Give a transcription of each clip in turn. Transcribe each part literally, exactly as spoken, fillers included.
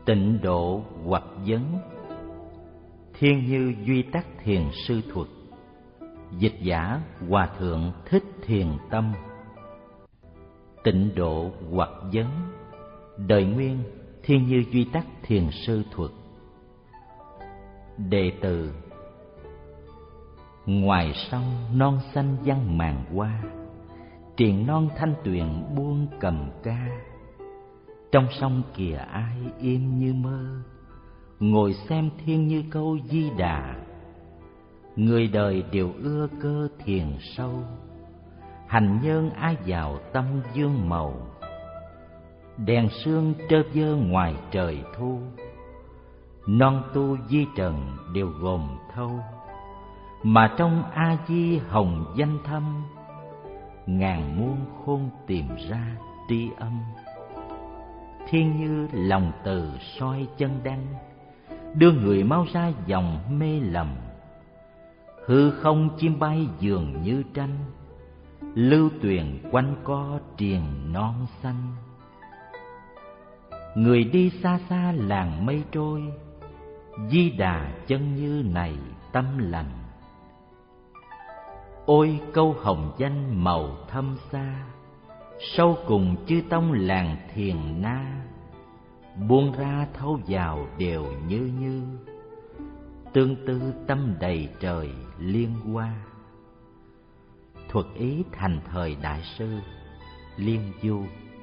Tịnh độ hoặc vấn. Thiên Như Duy Tắc Thiền Sư Thuật. Dịch giả Hòa Thượng Thích Thiền Tâm. Tịnh độ hoặc vấn. Đời nguyên Thiên Như Duy Tắc Thiền Sư Thuật. Đệ tử. Ngoài sông non xanh văng màn hoa, triền non thanh tuyền buông cầm ca. Trong sông kìa ai im như mơ, ngồi xem thiên như câu Di Đà. Người đời đều ưa cơ thiền sâu, hành nhân ai vào tâm dương màu. Đèn sương trơ vơ ngoài trời thu, non tu di trần đều gồm thâu. Mà trong A Di hồng danh thâm, ngàn muôn khôn tìm ra tri âm. Thiên Như lòng từ soi chân đăng, đưa người mau ra dòng mê lầm. Hư không chim bay dường như tranh, lưu tuyền quanh co triền non xanh. Người đi xa xa làng mây trôi, Di Đà chân như này tâm lành. Ôi câu hồng danh màu thâm xa, sâu cùng chư tông làng thiền na. Buông ra thâu vào đều như như, tương tư tâm đầy trời liên hoa. Thuật ý thành thời đại sư Liên Du.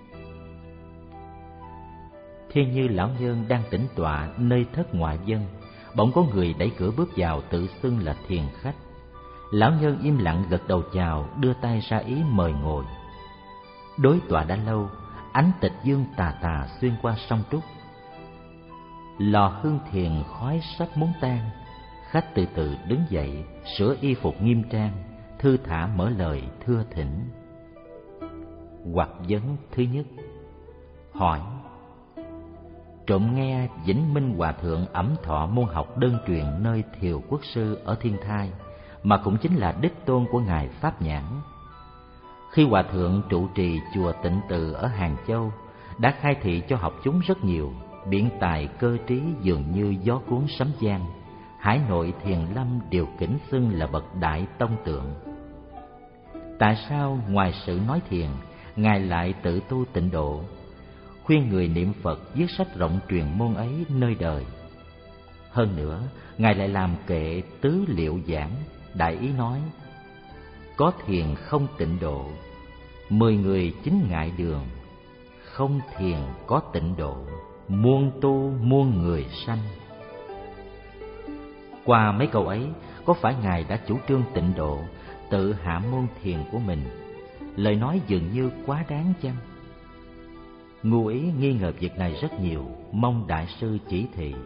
Thiên Như lão nhân đang tĩnh tọa nơi thất ngoại dân, bỗng có người đẩy cửa bước vào tự xưng là thiền khách. Lão nhân im lặng gật đầu chào, đưa tay ra ý mời ngồi. Đối tọa đã lâu, ánh tịch dương tà tà xuyên qua sông Trúc. Lò hương thiền khói sắp muốn tan. Khách từ từ đứng dậy, sửa y phục nghiêm trang, thư thả mở lời thưa thỉnh. Hoặc vấn thứ nhất. Hỏi: trộm nghe Vĩnh Minh Hòa Thượng ẩm thọ môn học đơn truyền nơi Thiều Quốc Sư ở Thiên Thai, mà cũng chính là đích tôn của ngài Pháp Nhãn. Khi Hòa Thượng trụ trì chùa Tịnh Từ ở Hàng Châu, đã khai thị cho học chúng rất nhiều, biện tài cơ trí dường như gió cuốn sấm vang. Hải nội thiền lâm đều kính xưng là bậc đại tông tượng. Tại sao ngoài sự nói thiền, ngài lại tự tu tịnh độ, khuyên người niệm Phật, viết sách rộng truyền môn ấy nơi đời? Hơn nữa, ngài lại làm kệ tứ liệu giảng, đại ý nói: có thiền không tịnh độ, mười người chính ngại đường. Không thiền có tịnh độ, muôn tu muôn người sanh. Qua mấy câu ấy, có phải ngài đã chủ trương tịnh độ, tự hạ môn thiền của mình? Lời nói dường như quá đáng chăng? Ngu ý nghi ngờ việc này rất nhiều, mong đại sư chỉ thị.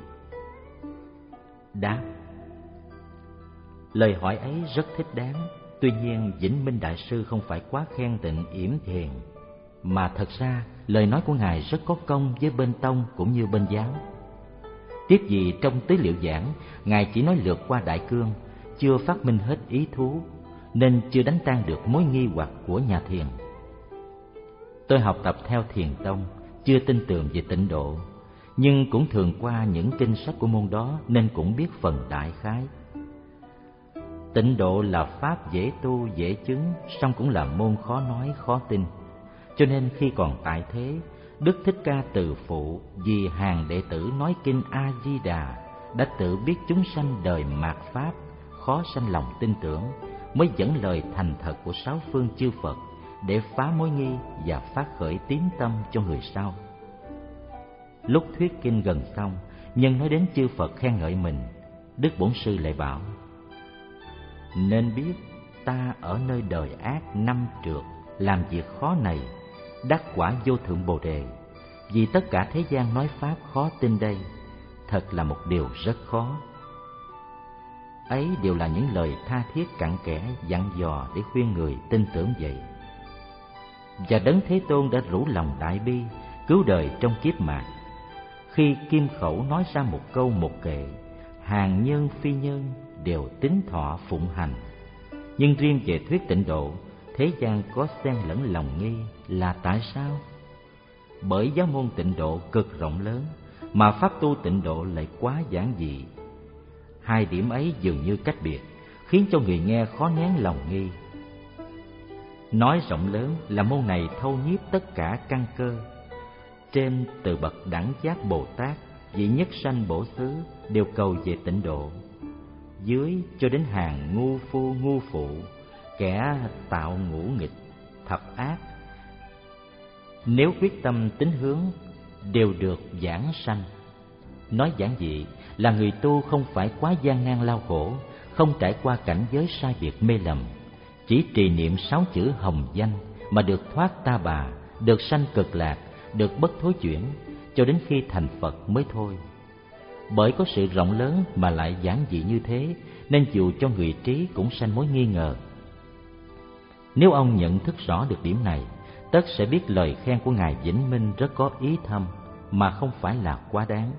Đáp: lời hỏi ấy rất thích đáng. Tuy nhiên Vĩnh Minh đại sư không phải quá khen tịnh yểm thiền, mà thật ra lời nói của ngài rất có công với bên tông cũng như bên giáo. Tiếc gì trong tứ liệu giảng, ngài chỉ nói lược qua đại cương, chưa phát minh hết ý thú, nên chưa đánh tan được mối nghi hoặc của nhà thiền. Tôi học tập theo thiền tông, chưa tin tưởng về tịnh độ, nhưng cũng thường qua những kinh sách của môn đó nên cũng biết phần đại khái. Tịnh độ là pháp dễ tu dễ chứng, song cũng là môn khó nói khó tin. Cho nên khi còn tại thế, Đức Thích Ca Từ Phụ vì hàng đệ tử nói kinh A Di Đà đã tự biết chúng sanh đời mạt pháp khó sanh lòng tin tưởng, mới dẫn lời thành thật của sáu phương chư Phật để phá mối nghi và phát khởi tín tâm cho người sau. Lúc thuyết kinh gần xong, nhân nói đến chư Phật khen ngợi mình, Đức Bổn Sư lại bảo: nên biết ta ở nơi đời ác năm trượt, làm việc khó này, đắc quả vô thượng Bồ Đề. Vì tất cả thế gian nói pháp khó tin đây, thật là một điều rất khó. Ấy đều là những lời tha thiết cặn kẽ dặn dò để khuyên người tin tưởng vậy. Và Đấng Thế Tôn đã rủ lòng đại bi, cứu đời trong kiếp mạt. Khi kim khẩu nói ra một câu một kệ, hàng nhân phi nhân đều tín thọ phụng hành. Nhưng riêng về thuyết tịnh độ, thế gian có xen lẫn lòng nghi là tại sao? Bởi giáo môn tịnh độ cực rộng lớn, mà pháp tu tịnh độ lại quá giản dị. Hai điểm ấy dường như cách biệt, khiến cho người nghe khó nén lòng nghi. Nói rộng lớn là môn này thâu nhiếp tất cả căn cơ. Trên từ bậc đẳng giác Bồ Tát, vị nhất sanh bổ xứ đều cầu về tịnh độ. Dưới cho đến hàng ngu phu ngu phụ, kẻ tạo ngũ nghịch, thập ác, nếu quyết tâm tín hướng đều được giảng sanh. Nói giản dị là người tu không phải quá gian nan lao khổ, không trải qua cảnh giới sai biệt mê lầm, chỉ trì niệm sáu chữ hồng danh mà được thoát ta bà, được sanh cực lạc, được bất thối chuyển, cho đến khi thành Phật mới thôi. Bởi có sự rộng lớn mà lại giản dị như thế, nên dù cho người trí cũng sanh mối nghi ngờ. Nếu ông nhận thức rõ được điểm này, tất sẽ biết lời khen của Ngài Vĩnh Minh rất có ý thâm, mà không phải là quá đáng.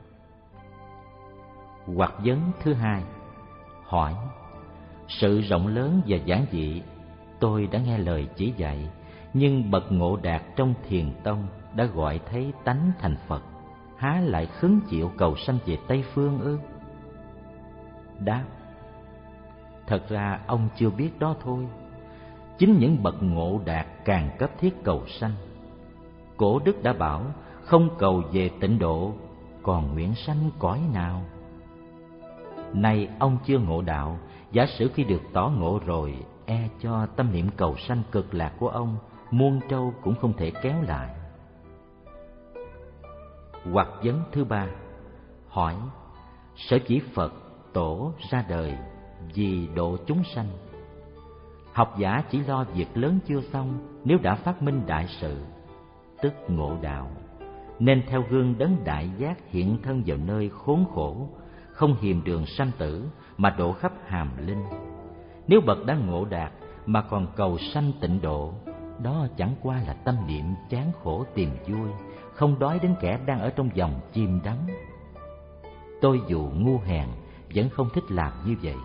Hoặc vấn thứ hai, hỏi: sự rộng lớn và giản dị tôi đã nghe lời chỉ dạy, nhưng bậc Ngộ Đạt trong Thiền Tông đã gọi thấy tánh thành Phật, há lại khứng chịu cầu sanh về Tây Phương ư? Đáp: thật ra ông chưa biết đó thôi. Chính những bậc Ngộ Đạt càng cấp thiết cầu sanh. Cổ đức đã bảo: không cầu về tịnh độ, còn nguyện sanh cõi nào? Nay ông chưa ngộ đạo, giả sử khi được tỏ ngộ rồi, e cho tâm niệm cầu sanh cực lạc của ông muôn trâu cũng không thể kéo lại. Hoặc vấn thứ ba, hỏi: sở dĩ Phật Tổ ra đời vì độ chúng sanh. Học giả chỉ lo việc lớn chưa xong, nếu đã phát minh đại sự, tức ngộ đạo, nên theo gương đấng đại giác hiện thân vào nơi khốn khổ, không hiềm đường sanh tử mà độ khắp hàm linh. Nếu bậc đã ngộ đạt mà còn cầu sanh tịnh độ, đó chẳng qua là tâm niệm chán khổ tìm vui, không đói đến kẻ đang ở trong vòng chìm đắm. Tôi dù ngu hèn vẫn không thích làm như vậy.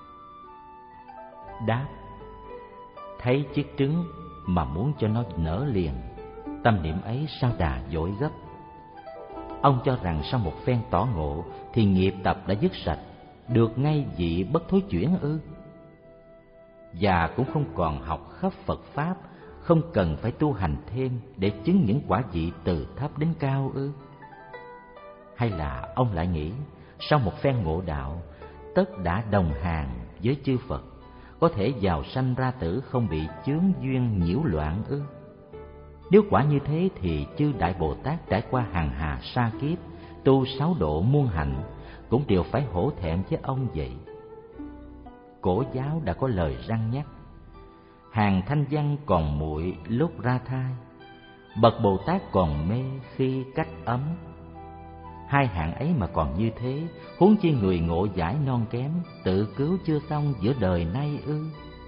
Đáp: thấy chiếc trứng mà muốn cho nó nở liền, tâm niệm ấy sao đà dội gấp. Ông cho rằng sau một phen tỏ ngộ thì nghiệp tập đã dứt sạch, được ngay vị bất thối chuyển ư? Và cũng không còn học khắp Phật Pháp, không cần phải tu hành thêm để chứng những quả vị từ thấp đến cao ư? Hay là ông lại nghĩ sau một phen ngộ đạo, tất đã đồng hàng với chư Phật, có thể vào sanh ra tử không bị chướng duyên nhiễu loạn ư? Nếu quả như thế thì chư Đại Bồ Tát trải qua hàng hà sa kiếp, tu sáu độ muôn hạnh, cũng đều phải hổ thẹn với ông vậy. Cổ giáo đã có lời răn nhắc: hàng thanh văn còn muội lúc ra thai, bậc Bồ Tát còn mê khi cách ấm. Hai hạng ấy mà còn như thế, huống chi người ngộ giải non kém, tự cứu chưa xong giữa đời nay ư?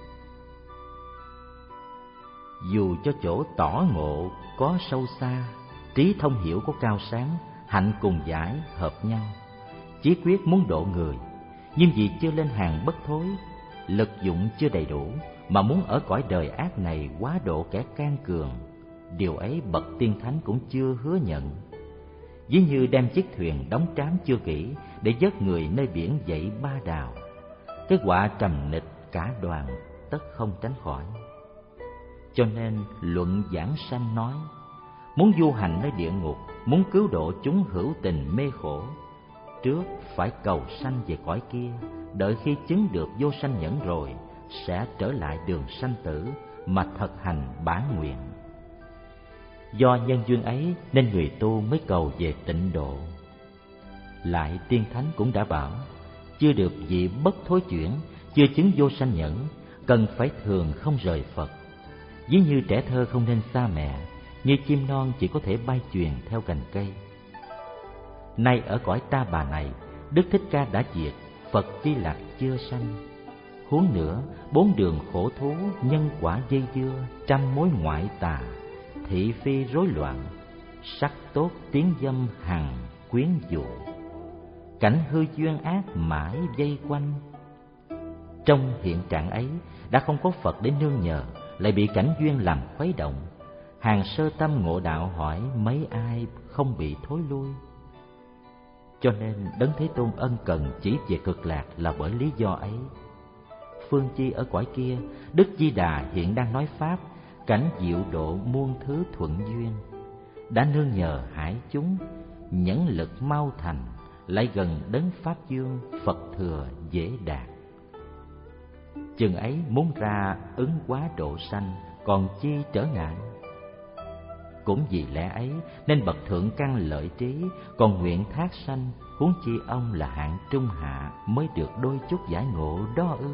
Dù cho chỗ tỏ ngộ có sâu xa, trí thông hiểu có cao sáng, hạnh cùng giải hợp nhau, chí quyết muốn độ người, nhưng vì chưa lên hàng bất thối, lực dụng chưa đầy đủ, mà muốn ở cõi đời ác này quá độ kẻ can cường, điều ấy bậc tiên thánh cũng chưa hứa nhận. Ví như đem chiếc thuyền đóng trám chưa kỹ để dớt người nơi biển dậy ba đào, cái họa trầm nịch cả đoàn tất không tránh khỏi. Cho nên luận giảng sanh nói: muốn du hành nơi địa ngục, muốn cứu độ chúng hữu tình mê khổ, trước phải cầu sanh về cõi kia, đợi khi chứng được vô sanh nhẫn rồi, sẽ trở lại đường sanh tử mà thực hành bản nguyện. Do nhân duyên ấy nên người tu mới cầu về tịnh độ. Lại tiên thánh cũng đã bảo: chưa được vị bất thối chuyển, chưa chứng vô sanh nhẫn, cần phải thường không rời Phật. Ví như trẻ thơ không nên xa mẹ, như chim non chỉ có thể bay chuyền theo cành cây. Nay ở cõi ta bà này, Đức Thích Ca đã diệt, Phật Di Lặc chưa sanh. Huống nữa, bốn đường khổ thú, nhân quả dây dưa, trăm mối ngoại tà, thị phi rối loạn, sắc tốt tiếng dâm hằng quyến dụ, cảnh hư duyên ác mãi vây quanh. Trong hiện trạng ấy, đã không có Phật để nương nhờ, lại bị cảnh duyên làm khuấy động. Hàng sơ tâm ngộ đạo hỏi mấy ai không bị thối lui. Cho nên Đấng Thế Tôn ân cần chỉ về Cực Lạc là bởi lý do ấy. Phương chi ở cõi kia, Đức Di Đà hiện đang nói pháp, cảnh diệu độ muôn thứ thuận duyên. Đã nương nhờ hải chúng, nhẫn lực mau thành, lại gần Đấng Pháp Dương, Phật thừa dễ đạt. Chừng ấy muốn ra ứng quá độ sanh, còn chi trở ngại. Cũng vì lẽ ấy nên bậc thượng căn lợi trí, còn nguyện thác sanh, huống chi ông là hạng trung hạ mới được đôi chút giải ngộ đó ư.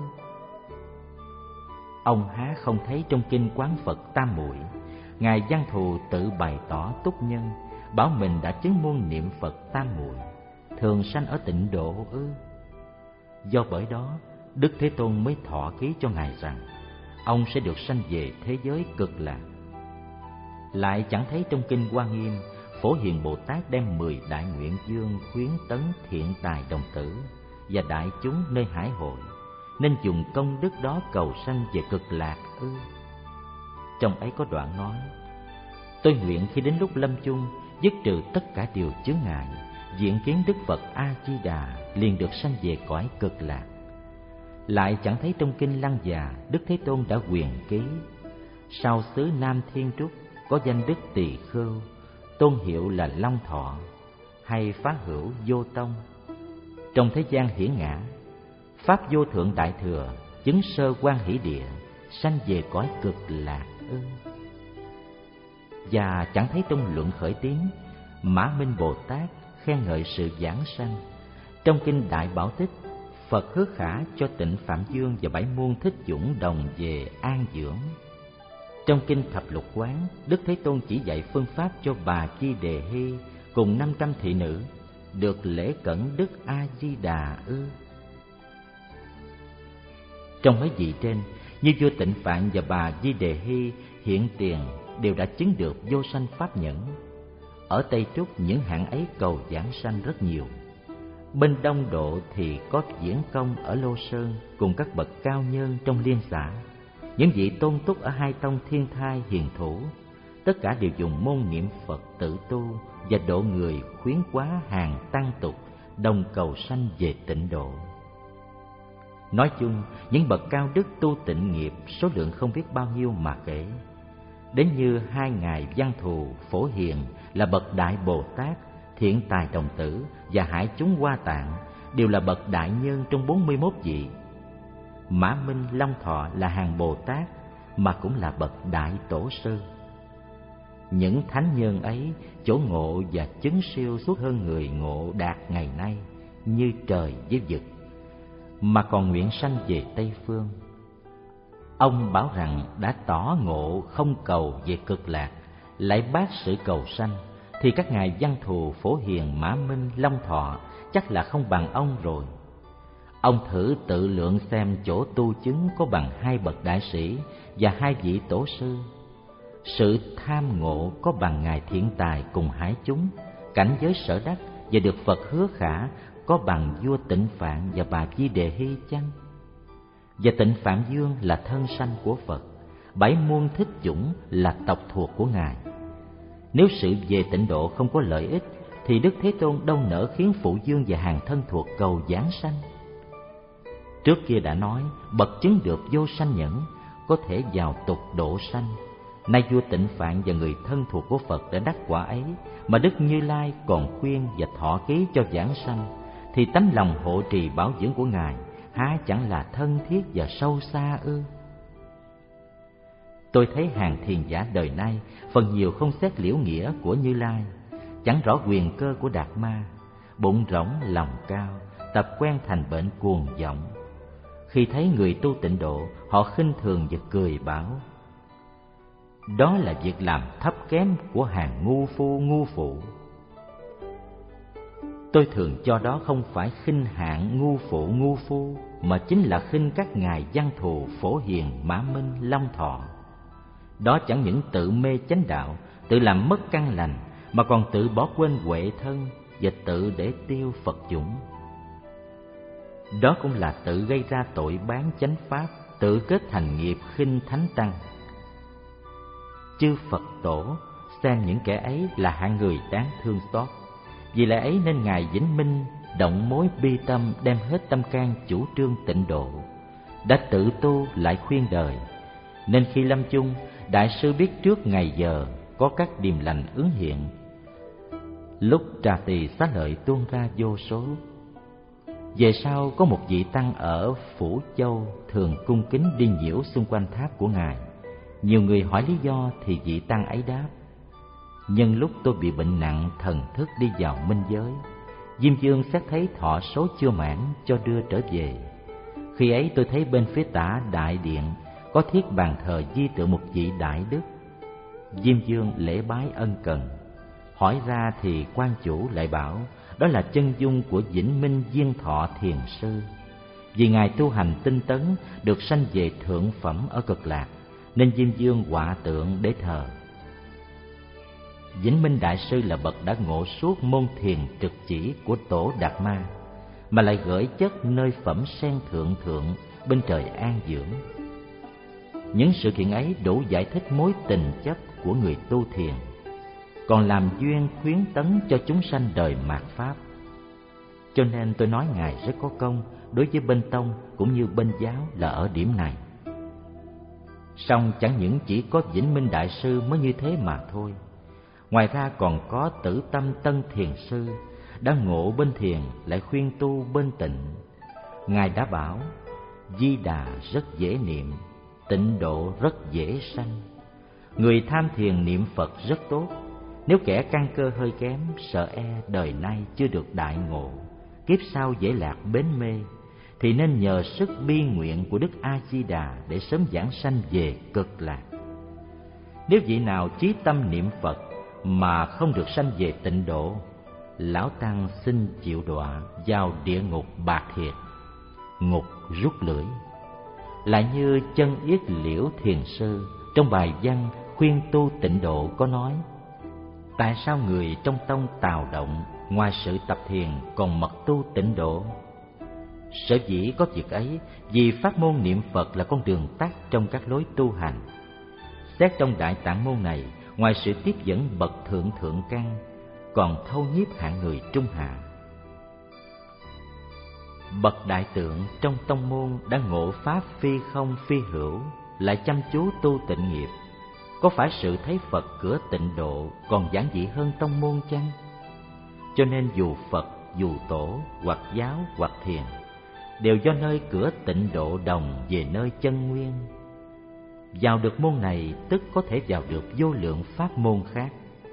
Ông há không thấy trong kinh Quán Phật Tam Muội, Ngài Văn Thù tự bày tỏ túc nhân, bảo mình đã chứng muôn niệm Phật Tam Muội, thường sanh ở tịnh độ ư. Do bởi đó Đức Thế Tôn mới thọ ký cho Ngài rằng ông sẽ được sanh về thế giới Cực Lạc. Lại chẳng thấy trong kinh Hoa Nghiêm, Phổ Hiền Bồ Tát đem mười đại nguyện dương khuyến tấn thiện tài đồng tử và đại chúng nơi hải hội, nên dùng công đức đó cầu sanh về Cực Lạc ư. Trong ấy có đoạn nói: tôi nguyện khi đến lúc lâm chung, dứt trừ tất cả điều chướng ngại, diện kiến Đức Phật A Di Đà, liền được sanh về cõi Cực Lạc. Lại chẳng thấy trong kinh Lăng Già, Đức Thế Tôn đã quyền ký: sau xứ Nam Thiên Trúc có danh Đức Tỳ Khưu, tôn hiệu là Long Thọ, hay Phá Hữu Vô Tông. Trong thế gian hiển ngã, pháp vô thượng đại thừa, chứng sơ quan hỷ địa, sanh về cõi Cực Lạc ư. Và chẳng thấy trong luận khởi tiến, Mã Minh Bồ Tát khen ngợi sự giảng sanh. Trong kinh Đại Bảo Tích, Phật hứa khả cho Tịnh Phạm Dương và bảy muôn thích dũng đồng về an dưỡng. Trong kinh Thập Lục Quán, Đức Thế Tôn chỉ dạy phương pháp cho bà Chi Đề Hy cùng năm trăm thị nữ được lễ cẩn Đức A Di Đà ư. Trong mấy vị trên, như vua Tịnh Phạn và bà Di Đề Hy hiện tiền đều đã chứng được vô sanh pháp nhẫn. Ở Tây Trúc những hạng ấy cầu giảng sanh rất nhiều. Bên Đông Độ thì có Diễn Công ở Lô Sơn cùng các bậc cao nhân trong Liên xã. Những vị tôn túc ở hai tông Thiên Thai Hiền Thủ, tất cả đều dùng môn niệm Phật tự tu và độ người khuyến quá hàng tăng tục, đồng cầu sanh về tịnh độ. Nói chung, những bậc cao đức tu tịnh nghiệp số lượng không biết bao nhiêu mà kể. Đến như hai ngài Văn Thù, Phổ Hiền là bậc đại Bồ Tát, Thiện Tài Đồng Tử và Hải Chúng Hoa Tạng đều là bậc đại nhân trong bốn mươi mốt vị. Mã Minh Long Thọ là hàng Bồ Tát mà cũng là bậc đại tổ sư. Những thánh nhân ấy chỗ ngộ và chứng siêu suốt hơn người ngộ đạt ngày nay, như trời với vực, mà còn nguyện sanh về Tây Phương. Ông bảo rằng đã tỏ ngộ không cầu về Cực Lạc, lại bác sự cầu sanh, thì các ngài Văn Thù, Phổ Hiền, Mã Minh, Long Thọ chắc là không bằng ông rồi. Ông thử tự lượng xem chỗ tu chứng có bằng hai bậc đại sĩ và hai vị tổ sư. Sự tham ngộ có bằng ngài Thiện Tài cùng Hải Chúng, cảnh giới Sở Đắc và được Phật hứa khả có bằng vua Tịnh Phạn và bà Di Đề Hy chăng? Và Tịnh Phạm Dương là thân sanh của Phật, bảy muôn thích dũng là tộc thuộc của ngài. Nếu sự về tịnh độ không có lợi ích, thì Đức Thế Tôn đâu nỡ khiến Phụ Dương và hàng thân thuộc cầu giảng sanh. Trước kia đã nói, bậc chứng được vô sanh nhẫn có thể vào tục độ sanh. Nay vua Tịnh Phạn và người thân thuộc của Phật đã đắc quả ấy, mà Đức Như Lai còn khuyên và thọ ký cho giảng sanh, thì tấm lòng hộ trì bảo dưỡng của ngài há chẳng là thân thiết và sâu xa ư? Tôi thấy hàng thiền giả đời nay phần nhiều không xét liễu nghĩa của Như Lai, chẳng rõ quyền cơ của Đạt Ma, bụng rỗng lòng cao, tập quen thành bệnh cuồng vọng. Khi thấy người tu tịnh độ, họ khinh thường và cười bảo: đó là việc làm thấp kém của hàng ngu phu ngu phụ. Tôi thường cho đó không phải khinh hạng ngu phụ ngu phu, mà chính là khinh các ngài Văn Thù, Phổ Hiền, Mã Minh, Long Thọ. Đó chẳng những tự mê chánh đạo, tự làm mất căn lành, mà còn tự bỏ quên huệ thân và tự để tiêu Phật dũng. Đó cũng là tự gây ra tội bán chánh pháp, tự kết thành nghiệp khinh thánh tăng. Chư Phật tổ xem những kẻ ấy là hạng người đáng thương xót, Vì lẽ ấy nên Ngài Vĩnh Minh động mối bi tâm, đem hết tâm can chủ trương tịnh độ, đã tự tu lại khuyên đời. Nên khi lâm chung, Đại sư biết trước ngày giờ có các điềm lành ứng hiện. Lúc trà tỳ xá lợi tuôn ra vô số. Về sau có một vị tăng ở Phủ Châu thường cung kính đi nhiễu xung quanh tháp của Ngài. Nhiều người hỏi lý do thì vị tăng ấy đáp: nhân lúc tôi bị bệnh nặng, thần thức đi vào minh giới, Diêm Vương xét thấy thọ số chưa mãn cho đưa trở về. Khi ấy tôi thấy bên phía tả đại điện có thiết bàn thờ di tượng một vị đại đức. Diêm Vương lễ bái ân cần. Hỏi ra thì quan chủ lại bảo đó là chân dung của Vĩnh Minh Viên Thọ Thiền Sư. Vì Ngài tu hành tinh tấn, được sanh về thượng phẩm ở Cực Lạc, nên Diêm Vương họa tượng để thờ. Vĩnh Minh Đại Sư là bậc đã ngộ suốt môn thiền trực chỉ của Tổ Đạt Ma, mà lại gửi chất nơi phẩm sen thượng thượng bên trời an dưỡng. Những sự kiện ấy đủ giải thích mối tình chấp của người tu thiền, còn làm duyên khuyến tấn cho chúng sanh đời mạt Pháp. Cho nên tôi nói Ngài rất có công đối với bên tông cũng như bên giáo là ở điểm này. Song chẳng những chỉ có Vĩnh Minh Đại Sư mới như thế mà thôi. Ngoài ra còn có Tử Tâm Tân Thiền Sư đã ngộ bên thiền lại khuyên tu bên tịnh. Ngài đã bảo Di Đà rất dễ niệm, tịnh độ rất dễ sanh. Người tham thiền niệm Phật rất tốt. Nếu kẻ căn cơ hơi kém, sợ e đời nay chưa được đại ngộ, kiếp sau dễ lạc bến mê, thì nên nhờ sức bi nguyện của Đức A Di Đà để sớm giảng sanh về Cực Lạc. Nếu vị nào chí tâm niệm Phật mà không được sanh về tịnh độ, lão tăng xin chịu đọa vào địa ngục Bạc Thiệt, ngục rút lưỡi. Lại như Chân Yết Liễu Thiền Sư trong bài văn khuyên tu tịnh độ có nói: tại sao người trong tông Tào Động ngoài sự tập thiền còn mật tu tịnh độ? Sở dĩ có việc ấy vì pháp môn niệm Phật là con đường tắt trong các lối tu hành. Xét trong Đại Tạng môn này, ngoài sự tiếp dẫn bậc thượng thượng căn, còn thâu nhiếp hạng người trung hạ. Bậc đại tượng trong tông môn đã ngộ pháp phi không phi hữu, lại chăm chú tu tịnh nghiệp. Có phải sự thấy Phật cửa tịnh độ còn giản dị hơn tông môn chăng? Cho nên dù Phật, dù Tổ, hoặc giáo, hoặc thiền, đều do nơi cửa tịnh độ đồng về nơi chân nguyên. Vào được môn này tức có thể vào được vô lượng pháp môn khác.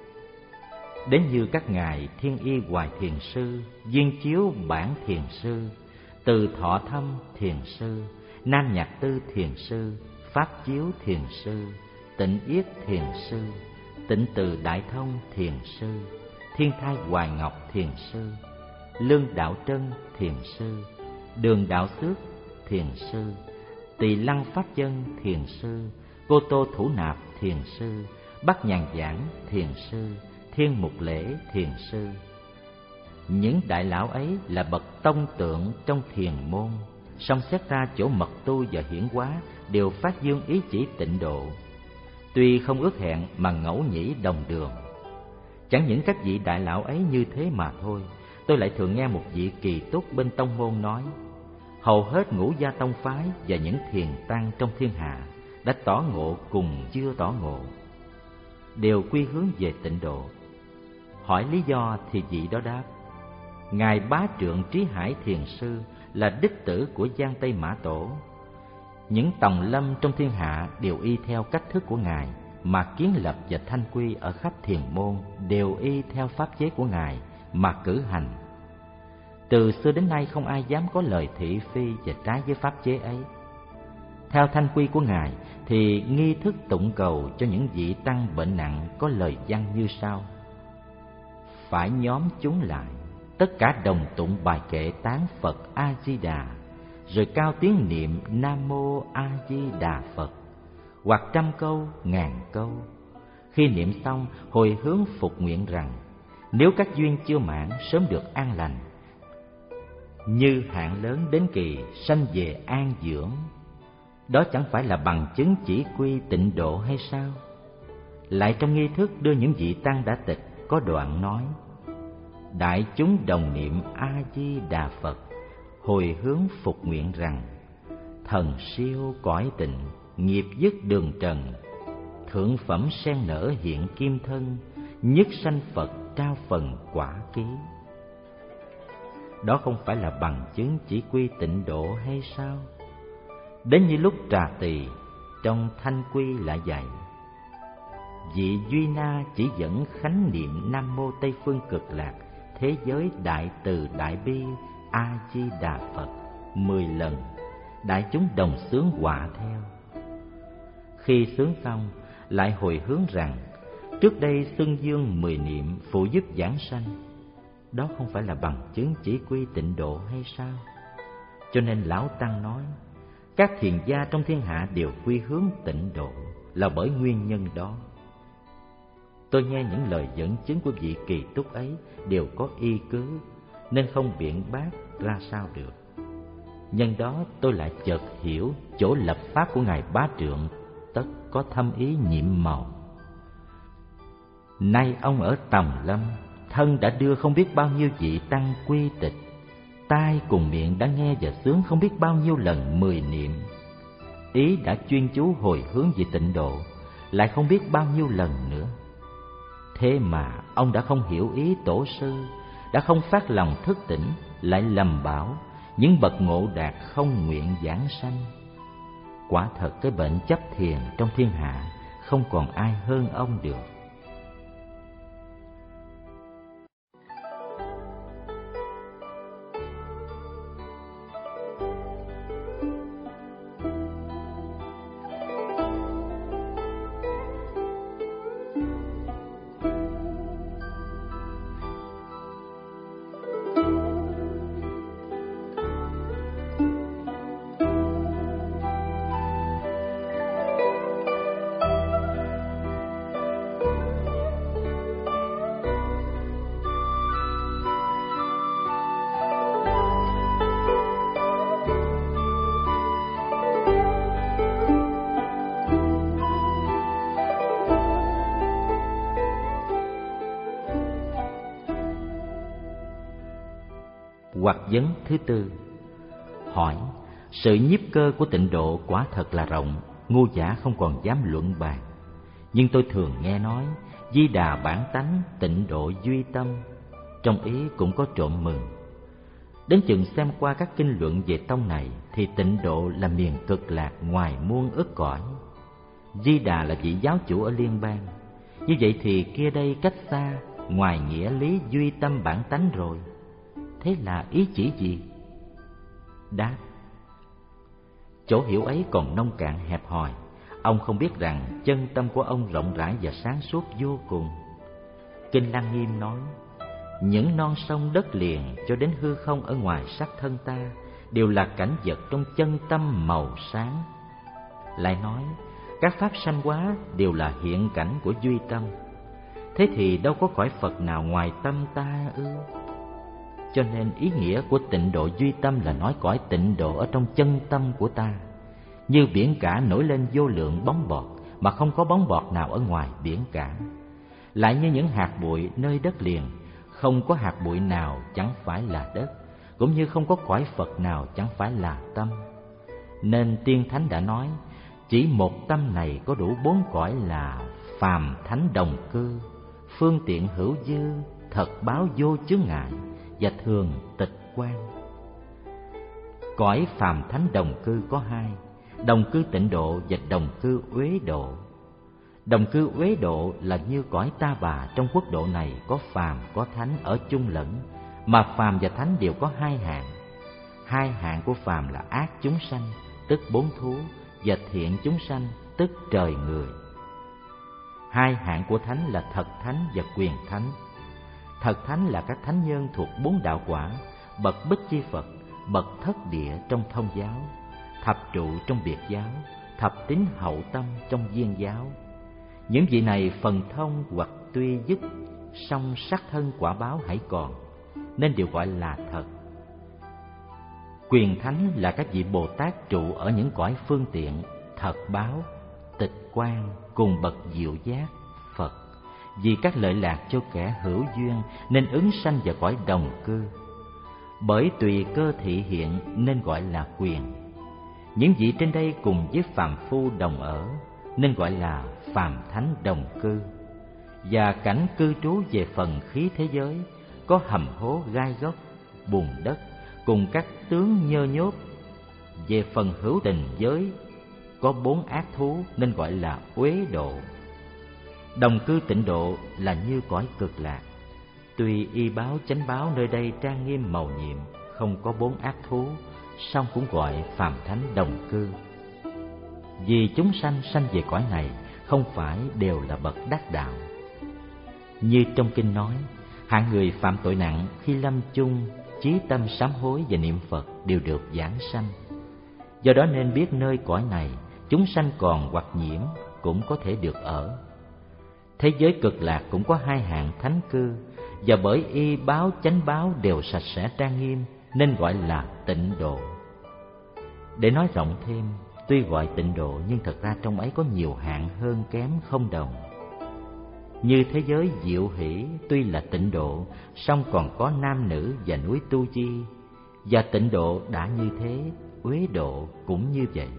Đến như các ngài Thiên Y Hoài Thiền Sư, Viên Chiếu Bản Thiền Sư, Từ Thọ Thâm Thiền Sư, Nam Nhạc Tư Thiền Sư, Pháp Chiếu Thiền Sư, Tịnh Yết Thiền Sư, Tịnh Từ Đại Thông Thiền Sư, Thiên Thai Hoài Ngọc Thiền Sư, Lương Đạo Trân Thiền Sư, Đường Đạo Xước Thiền Sư, Tỳ Lăng Pháp Chân Thiền Sư, Cô Tô Thủ Nạp Thiền Sư, Bắc Nhàn Giảng Thiền Sư, Thiên Mục Lễ Thiền Sư. Những đại lão ấy là bậc tông tượng trong thiền môn, song xét ra chỗ mật tu và hiển hóa đều phát dương ý chỉ tịnh độ. Tuy không ước hẹn mà ngẫu nhĩ đồng đường. Chẳng những các vị đại lão ấy như thế mà thôi, tôi lại thường nghe một vị kỳ túc bên tông môn nói: hầu hết ngũ gia tông phái và những thiền tăng trong thiên hạ đã tỏ ngộ cùng chưa tỏ ngộ, đều quy hướng về tịnh độ. Hỏi lý do thì vị đó đáp: Ngài Bá Trượng Trí Hải Thiền Sư là đích tử của Giang Tây Mã Tổ. Những tòng lâm trong thiên hạ đều y theo cách thức của Ngài, mà kiến lập và thanh quy ở khắp thiền môn đều y theo pháp chế của Ngài mà cử hành. Từ xưa đến nay không ai dám có lời thị phi và trái với pháp chế ấy. Theo thanh quy của Ngài thì nghi thức tụng cầu cho những vị tăng bệnh nặng có lời văn như sau: phải nhóm chúng lại, tất cả đồng tụng bài kệ tán Phật A Di Đà, rồi cao tiếng niệm Nam Mô A Di Đà Phật, hoặc trăm câu, ngàn câu. Khi niệm xong, hồi hướng phục nguyện rằng nếu các duyên chưa mãn sớm được an lành, như hạn lớn đến kỳ sanh về an dưỡng. Đó chẳng phải là bằng chứng chỉ quy tịnh độ hay sao? Lại trong nghi thức đưa những vị tăng đã tịch có đoạn nói: đại chúng đồng niệm A Di Đà Phật, hồi hướng phục nguyện rằng: thần siêu cõi tịnh, nghiệp dứt đường trần, thượng phẩm sen nở hiện kim thân, nhất sanh Phật trao phần quả ký. Đó không phải là bằng chứng chỉ quy tịnh độ hay sao? Đến như lúc Trà Tỳ trong Thanh Quy lại dạy: vị Duy Na chỉ dẫn khánh niệm Nam Mô Tây Phương Cực Lạc thế giới đại từ đại bi A Di Đà Phật mười lần, đại chúng đồng xướng họa theo. Khi xướng xong, lại hồi hướng rằng: trước đây xưng dương mười niệm phụ giúp giảng sanh. Đó không phải là bằng chứng chỉ quy tịnh độ hay sao? Cho nên Lão Tăng nói, các thiền gia trong thiên hạ đều quy hướng tịnh độ là bởi nguyên nhân đó. Tôi nghe những lời dẫn chứng của vị Kỳ Túc ấy đều có y cứ, nên không biện bác ra sao được. Nhân đó tôi lại chợt hiểu chỗ lập pháp của Ngài Bá Trượng tất có thâm ý nhiệm màu. Nay ông ở Tòng Lâm, thân đã đưa không biết bao nhiêu vị tăng quy tịch, tai cùng miệng đã nghe và xướng không biết bao nhiêu lần mười niệm, ý đã chuyên chú hồi hướng về tịnh độ lại không biết bao nhiêu lần nữa. Thế mà ông đã không hiểu ý tổ sư, đã không phát lòng thức tỉnh, lại lầm bảo những bậc ngộ đạt không nguyện giảng sanh. Quả thật cái bệnh chấp thiền trong thiên hạ không còn ai hơn ông được. Hoặc vấn thứ tư, hỏi: sự nhiếp cơ của tịnh độ quả thật là rộng, ngu giả không còn dám luận bàn. Nhưng tôi thường nghe nói Di Đà bản tánh, tịnh độ duy tâm, trong ý cũng có trộm mừng. Đến chừng xem qua các kinh luận về tông này thì tịnh độ là miền cực lạc ngoài muôn ức cõi. Di Đà là vị giáo chủ ở liên bang, như vậy thì kia đây cách xa, ngoài nghĩa lý duy tâm bản tánh rồi. Thế là ý chỉ gì? Đáp: chỗ hiểu ấy còn nông cạn hẹp hòi. Ông không biết rằng chân tâm của ông rộng rãi và sáng suốt vô cùng. Kinh Lăng Nghiêm nói: những non sông đất liền cho đến hư không ở ngoài sắc thân ta đều là cảnh vật trong chân tâm màu sáng. Lại nói các pháp sanh hóa đều là hiện cảnh của duy tâm. Thế thì đâu có cõi Phật nào ngoài tâm ta ư? Cho nên ý nghĩa của tịnh độ duy tâm là nói cõi tịnh độ ở trong chân tâm của ta. Như biển cả nổi lên vô lượng bóng bọt, mà không có bóng bọt nào ở ngoài biển cả. Lại như những hạt bụi nơi đất liền, không có hạt bụi nào chẳng phải là đất, cũng như không có cõi Phật nào chẳng phải là tâm. Nên Tiên Thánh đã nói, chỉ một tâm này có đủ bốn cõi là phàm thánh đồng cư, phương tiện hữu dư, thật báo vô chướng ngại và thường tịch quan. Cõi phàm thánh đồng cư có hai: đồng cư tịnh độ và đồng cư uế độ. Đồng cư uế độ là như cõi Ta Bà trong quốc độ này có phàm có thánh ở chung lẫn, mà phàm và thánh đều có hai hạng. Hai hạng của phàm là ác chúng sanh, tức bốn thú, và thiện chúng sanh, tức trời người. Hai hạng của thánh là thật thánh và quyền thánh. Thật thánh là các thánh nhân thuộc bốn đạo quả, bậc Bích Chi Phật, bậc Thất Địa trong Thông giáo, thập trụ trong Biệt giáo, thập tín hậu tâm trong Viên giáo. Những vị này phần thông hoặc tuy dứt, song sắc thân quả báo hãy còn, nên đều gọi là thật. Quyền thánh là các vị Bồ Tát trụ ở những cõi phương tiện, thật báo, tịch quan cùng bậc diệu giác, Phật, vì các lợi lạc cho kẻ hữu duyên nên ứng sanh vào cõi đồng cư. Bởi tùy cơ thị hiện nên gọi là quyền. Những vị trên đây cùng với phàm phu đồng ở nên gọi là phàm thánh đồng cư. Và cảnh cư trú về phần khí thế giới có hầm hố gai góc, bùn đất cùng các tướng nhơ nhốt. Về phần hữu tình giới có bốn ác thú nên gọi là uế độ. Đồng cư tịnh độ là như cõi cực lạc. Tuy y báo chánh báo nơi đây trang nghiêm mầu nhiệm, không có bốn ác thú, song cũng gọi phàm thánh đồng cư. Vì chúng sanh sanh về cõi này không phải đều là bậc đắc đạo. Như trong kinh nói, hạng người phạm tội nặng khi lâm chung chí tâm sám hối và niệm Phật đều được giảng sanh. Do đó nên biết nơi cõi này chúng sanh còn hoặc nhiễm cũng có thể được ở. Thế giới cực lạc cũng có hai hạng thánh cư, và bởi y báo chánh báo đều sạch sẽ trang nghiêm nên gọi là tịnh độ. Để nói rộng thêm, tuy gọi tịnh độ nhưng thật ra trong ấy có nhiều hạng hơn kém không đồng. Như thế giới diệu hỷ tuy là tịnh độ, song còn có nam nữ và núi Tu Chi, và tịnh độ đã như thế, uế độ cũng như vậy.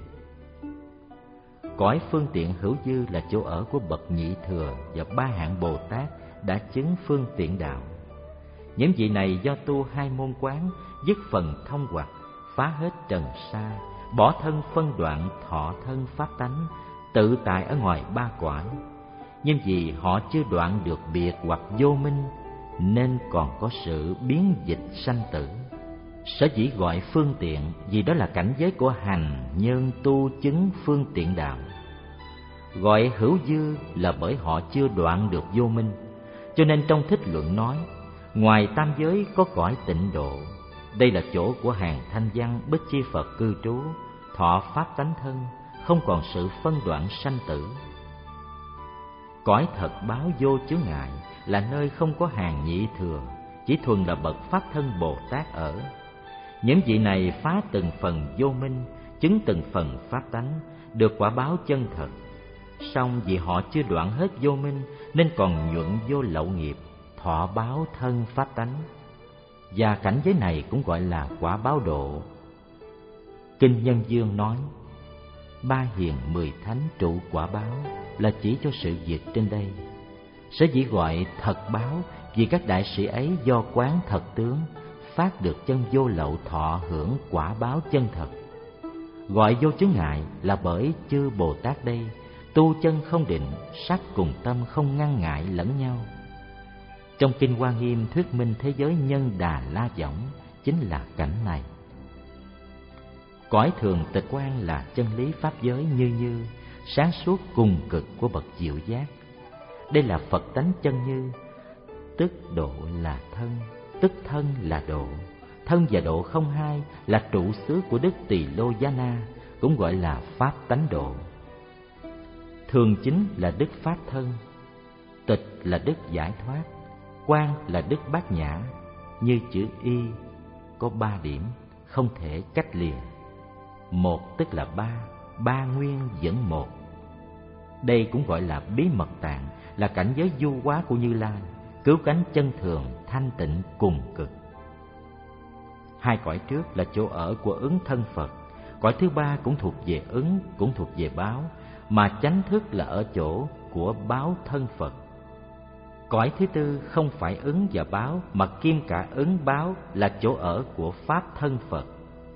Cõi phương tiện hữu dư là chỗ ở của bậc nhị thừa và ba hạng Bồ Tát đã chứng phương tiện đạo. Những vị này do tu hai môn quán, dứt phần thông hoặc, phá hết trần sa, bỏ thân phân đoạn thọ thân pháp tánh, tự tại ở ngoài ba cõi. Nhưng vì họ chưa đoạn được biệt hoặc vô minh nên còn có sự biến dịch sanh tử. Sở dĩ gọi phương tiện vì đó là cảnh giới của hành nhân tu chứng phương tiện đạo. Gọi hữu dư là bởi họ chưa đoạn được vô minh. Cho nên trong Thích Luận nói, ngoài tam giới có cõi tịnh độ. Đây là chỗ của hàng thanh văn Bích Chi Phật cư trú, thọ pháp tánh thân, không còn sự phân đoạn sanh tử. Cõi thật báo vô chướng ngại là nơi không có hàng nhị thừa, chỉ thuần là bậc pháp thân Bồ Tát ở. Những vị này phá từng phần vô minh, chứng từng phần pháp tánh, được quả báo chân thật. Song vì họ chưa đoạn hết vô minh nên còn nhuận vô lậu nghiệp, thọ báo thân pháp tánh. Và cảnh giới này cũng gọi là quả báo độ. Kinh Nhân Dương nói, ba hiền mười thánh trụ quả báo là chỉ cho sự việc trên đây. Sở dĩ gọi thật báo vì các đại sĩ ấy do quán thật tướng, phát được chân vô lậu thọ hưởng quả báo chân thật. Gọi vô chướng ngại là bởi chư Bồ Tát đây tu chân không định, sắc cùng tâm không ngăn ngại lẫn nhau. Trong Kinh Hoa Nghiêm thuyết minh thế giới nhân đà la võng chính là cảnh này. Cõi thường tịch quan là chân lý pháp giới như như, sáng suốt cùng cực của bậc diệu giác. Đây là Phật tánh chân như, tức độ là thân, tức thân là độ. Thân và độ không hai là trụ xứ của Đức Tỳ Lô Giá Na, cũng gọi là pháp tánh độ. Thường chính là đức pháp thân, tịch là đức giải thoát, quan là đức bát nhã. Như chữ y có ba điểm không thể cách lìa. Một tức là ba, ba nguyên dẫn một. Đây cũng gọi là bí mật tạng, là cảnh giới du hóa của Như Lai, cứu cánh chân thường thanh tịnh cùng cực. Hai cõi trước là chỗ ở của ứng thân Phật, cõi thứ ba cũng thuộc về ứng, cũng thuộc về báo, mà chánh thức là ở chỗ của báo thân Phật. Cõi thứ tư không phải ứng và báo, mà kim cả ứng báo là chỗ ở của pháp thân Phật.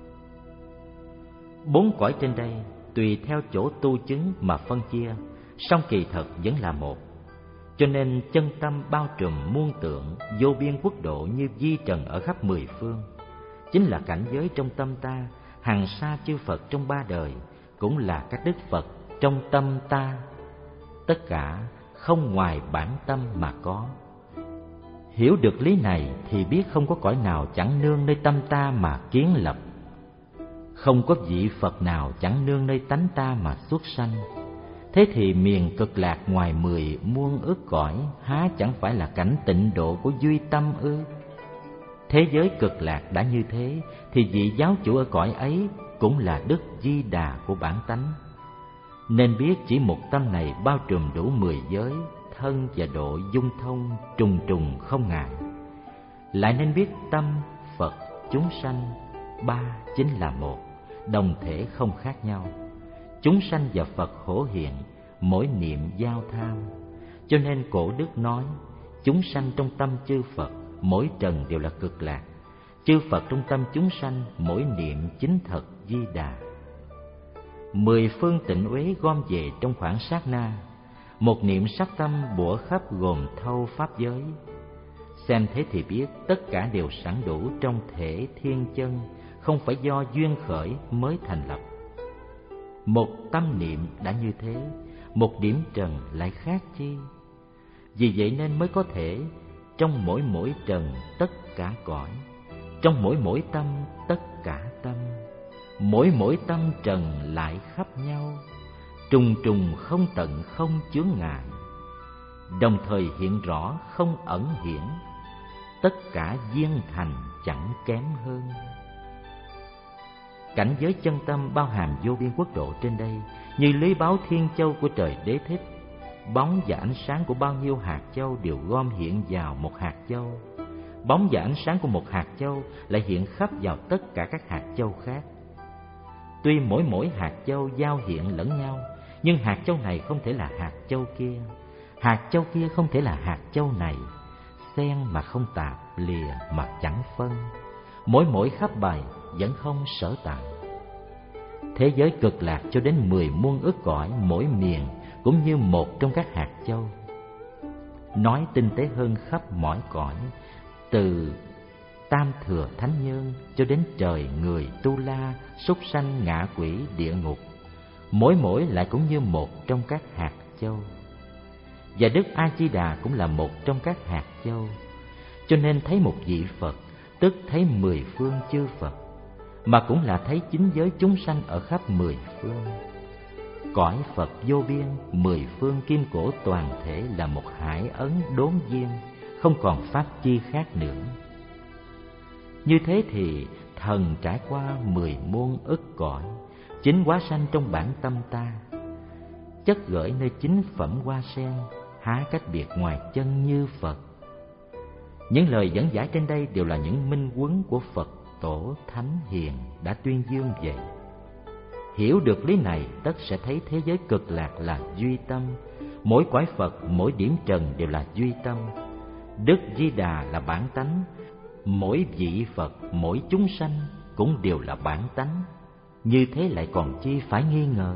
Bốn cõi trên đây tùy theo chỗ tu chứng mà phân chia, song kỳ thật vẫn là một. Cho nên chân tâm bao trùm muôn tượng, vô biên quốc độ như vi trần ở khắp mười phương. Chính là cảnh giới trong tâm ta, hằng sa chư Phật trong ba đời, cũng là các đức Phật trong tâm ta. Tất cả không ngoài bản tâm mà có. Hiểu được lý này thì biết không có cõi nào chẳng nương nơi tâm ta mà kiến lập, không có vị Phật nào chẳng nương nơi tánh ta mà xuất sanh. Thế thì miền cực lạc ngoài mười muôn ức cõi há chẳng phải là cảnh tịnh độ của duy tâm ư? Thế giới cực lạc đã như thế thì vị giáo chủ ở cõi ấy cũng là Đức Di Đà của bản tánh. Nên biết chỉ một tâm này bao trùm đủ mười giới, thân và độ dung thông trùng trùng không ngại. Lại nên biết tâm, Phật, chúng sanh, ba chính là một, đồng thể không khác nhau. Chúng sanh và Phật hổ hiện, mỗi niệm giao tham. Cho nên cổ đức nói, chúng sanh trong tâm chư Phật, mỗi trần đều là cực lạc. Chư Phật trong tâm chúng sanh, mỗi niệm chính thật Di Đà. Mười phương tịnh uế gom về trong khoảng sát na, một niệm sắc tâm bủa khắp gồm thâu pháp giới. Xem thế thì biết tất cả đều sẵn đủ trong thể thiên chân, không phải do duyên khởi mới thành lập. Một tâm niệm đã như thế, một điểm trần lại khác chi? Vì vậy nên mới có thể trong mỗi mỗi trần tất cả cõi, trong mỗi mỗi tâm tất cả tâm, mỗi mỗi tâm trần lại khắp nhau, trùng trùng không tận không chướng ngại, đồng thời hiện rõ không ẩn hiển, tất cả viên thành chẳng kém hơn. Cảnh giới chân tâm bao hàm vô biên quốc độ trên đây, như lưới báo thiên châu của trời Đế Thích. Bóng và ánh sáng của bao nhiêu hạt châu đều gom hiện vào một hạt châu. Bóng và ánh sáng của một hạt châu lại hiện khắp vào tất cả các hạt châu khác. Tuy mỗi mỗi hạt châu giao hiện lẫn nhau, nhưng hạt châu này không thể là hạt châu kia, hạt châu kia không thể là hạt châu này. Xen mà không tạp, lìa mà chẳng phân, mỗi mỗi khắp bày vẫn không sở tại. Thế giới cực lạc cho đến mười muôn ức cõi, mỗi miền cũng như một trong các hạt châu. Nói tinh tế hơn, khắp mỏi cõi, từ tam thừa thánh nhân cho đến trời người tu la, súc sanh, ngạ quỷ, địa ngục, mỗi mỗi lại cũng như một trong các hạt châu. Và Đức A Di Đà cũng là một trong các hạt châu. Cho nên thấy một vị Phật tức thấy mười phương chư Phật, mà cũng là thấy chính giới chúng sanh ở khắp mười phương. Cõi Phật vô biên, mười phương kim cổ toàn thể là một hải ấn đốn viên, không còn pháp chi khác nữa. Như thế thì thần trải qua mười muôn ức cõi, chính hóa sanh trong bản tâm ta, chất gửi nơi chính phẩm hoa sen, há cách biệt ngoài chân như Phật. Những lời dẫn giải trên đây đều là những minh huấn của Phật tổ thánh hiền đã tuyên dương vậy. Hiểu được lý này, tất sẽ thấy thế giới cực lạc là duy tâm, mỗi cõi Phật, mỗi điểm trần đều là duy tâm. Đức Di Đà là bản tánh, mỗi vị Phật, mỗi chúng sanh cũng đều là bản tánh. Như thế lại còn chi phải nghi ngờ?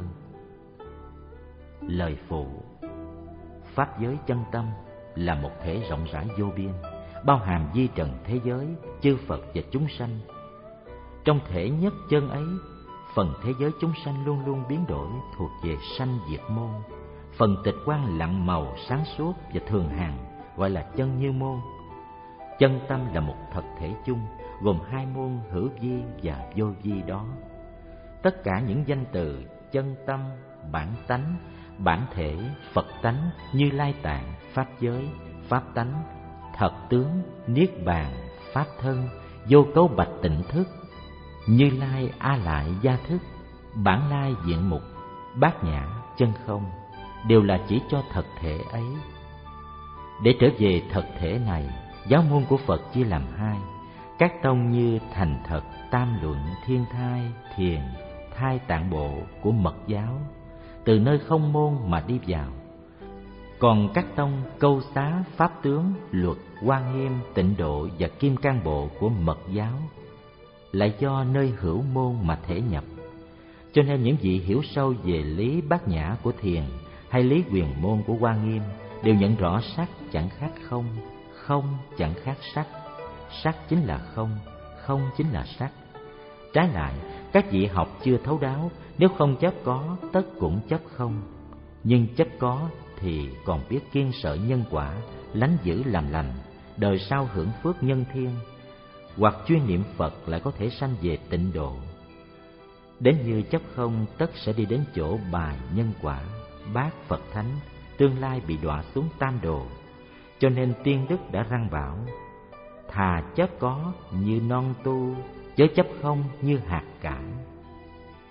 Lời phụ: pháp giới chân tâm là một thể rộng rãi vô biên, bao hàm vi trần thế giới, chư Phật và chúng sanh. Trong thể nhất chân ấy, phần thế giới chúng sanh luôn luôn biến đổi thuộc về sanh diệt môn. Phần tịch quang lặng màu sáng suốt và thường hằng gọi là chân như môn. Chân tâm là một thật thể chung, gồm hai môn hữu vi và vô vi đó. Tất cả những danh từ chân tâm, bản tánh, bản thể, Phật tánh, Như Lai tạng, pháp giới, pháp tánh, thật tướng, niết bàn, pháp thân, vô cấu bạch tịnh thức, Như Lai a lại gia thức, bản lai diện mục, bát nhã, chân không, đều là chỉ cho thật thể ấy. Để trở về thật thể này, giáo môn của Phật chia làm hai. Các tông như Thành Thật, Tam Luận, Thiên Thai, Thiền, Thai Tạng Bộ của Mật giáo, từ nơi không môn mà đi vào. Còn các tông Câu Xá, Pháp Tướng, Luật, Hoa Nghiêm, Tịnh Độ và Kim Cang Bộ của Mật giáo lại do nơi hữu môn mà thể nhập. Cho nên những vị hiểu sâu về lý bát nhã của Thiền hay lý quyền môn của Hoa Nghiêm đều nhận rõ sắc chẳng khác không, không chẳng khác sắc, sắc chính là không, không chính là sắc. Trái lại, các vị học chưa thấu đáo, nếu không chấp có, tất cũng chấp không. Nhưng chấp có thì còn biết kiêng sợ nhân quả, lánh dữ làm lành, đời sau hưởng phước nhân thiên, hoặc chuyên niệm Phật lại có thể sanh về tịnh độ. Đến như chấp không, tất sẽ đi đến chỗ bài nhân quả, bát Phật thánh, tương lai bị đọa xuống tam đồ. Cho nên tiên đức đã răng bảo: thà chấp có như non tu, chớ chấp không như hạt cải.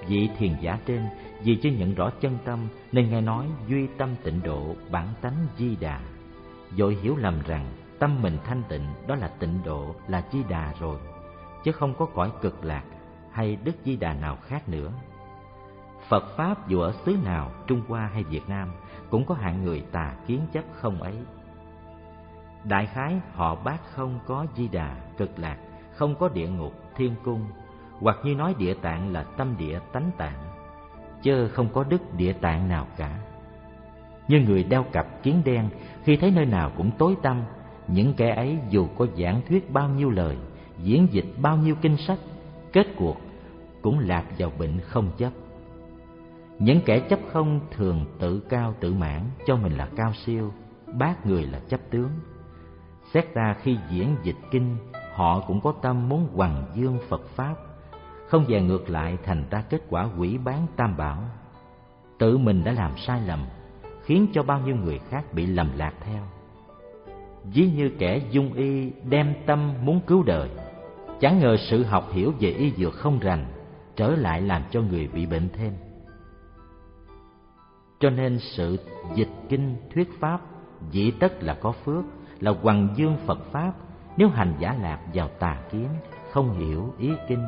Vị thiền giả trên vì chưa nhận rõ chân tâm nên nghe nói duy tâm tịnh độ, bản tánh Di Đà, vội hiểu lầm rằng tâm mình thanh tịnh đó là tịnh độ, là Di Đà rồi, chứ không có cõi cực lạc hay Đức Di Đà nào khác nữa. Phật Pháp dù ở xứ nào, Trung Hoa hay Việt Nam, cũng có hạng người tà kiến chấp không ấy. Đại khái họ bác không có Di Đà, cực lạc, không có địa ngục, thiên cung, hoặc như nói địa tạng là tâm địa tánh tạng, chứ không có đức địa tạng nào cả. Như người đeo cặp kiến đen, khi thấy nơi nào cũng tối tăm, những kẻ ấy dù có giảng thuyết bao nhiêu lời, diễn dịch bao nhiêu kinh sách, kết cuộc cũng lạc vào bệnh không chấp. Những kẻ chấp không thường tự cao tự mãn, cho mình là cao siêu, bác người là chấp tướng. Xét ra khi diễn dịch kinh, họ cũng có tâm muốn hoằng dương Phật Pháp, không về ngược lại thành ra kết quả hủy bán tam bảo. Tự mình đã làm sai lầm, khiến cho bao nhiêu người khác bị lầm lạc theo. Ví như kẻ dung y đem tâm muốn cứu đời, chẳng ngờ sự học hiểu về y dược không rành, trở lại làm cho người bị bệnh thêm. Cho nên sự dịch kinh thuyết pháp dĩ tất là có phước, là hoằng dương Phật Pháp, nếu hành giả lạc vào tà kiến, không hiểu ý kinh.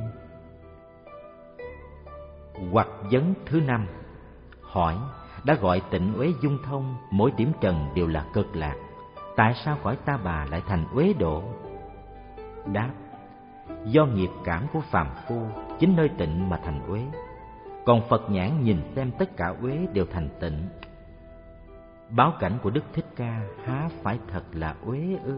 Hoặc vấn thứ năm, hỏi: đã gọi tịnh uế dung thông, mỗi điểm trần đều là cực lạc, tại sao cõi Ta Bà lại thành uế độ? Đáp: do nghiệp cảm của phàm phu, chính nơi tịnh mà thành uế, còn Phật nhãn nhìn xem tất cả uế đều thành tịnh. Báo cảnh của Đức Thích Ca há phải thật là uế ư?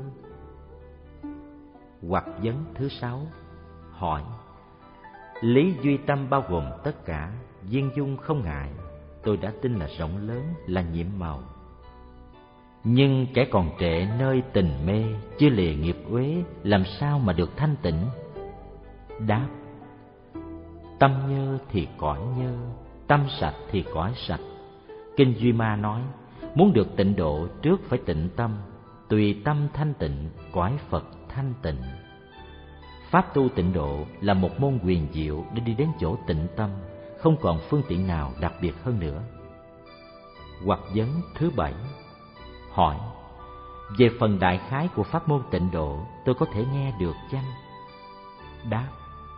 Hoặc vấn thứ sáu, hỏi: lý duy tâm bao gồm tất cả, viên dung không ngại, tôi đã tin là rộng lớn, là nhiệm màu. Nhưng kẻ còn trệ nơi tình mê, chưa lìa nghiệp uế, làm sao mà được thanh tịnh? Đáp: tâm nhơ thì cõi nhơ, tâm sạch thì cõi sạch. Kinh Duy Ma nói, muốn được tịnh độ trước phải tịnh tâm, tùy tâm thanh tịnh, cõi Phật thanh tịnh. Pháp tu tịnh độ là một môn huyền diệu để đi đến chỗ tịnh tâm, không còn phương tiện nào đặc biệt hơn nữa. Hoặc vấn thứ bảy, hỏi: về phần đại khái của pháp môn tịnh độ, tôi có thể nghe được chăng? Đáp: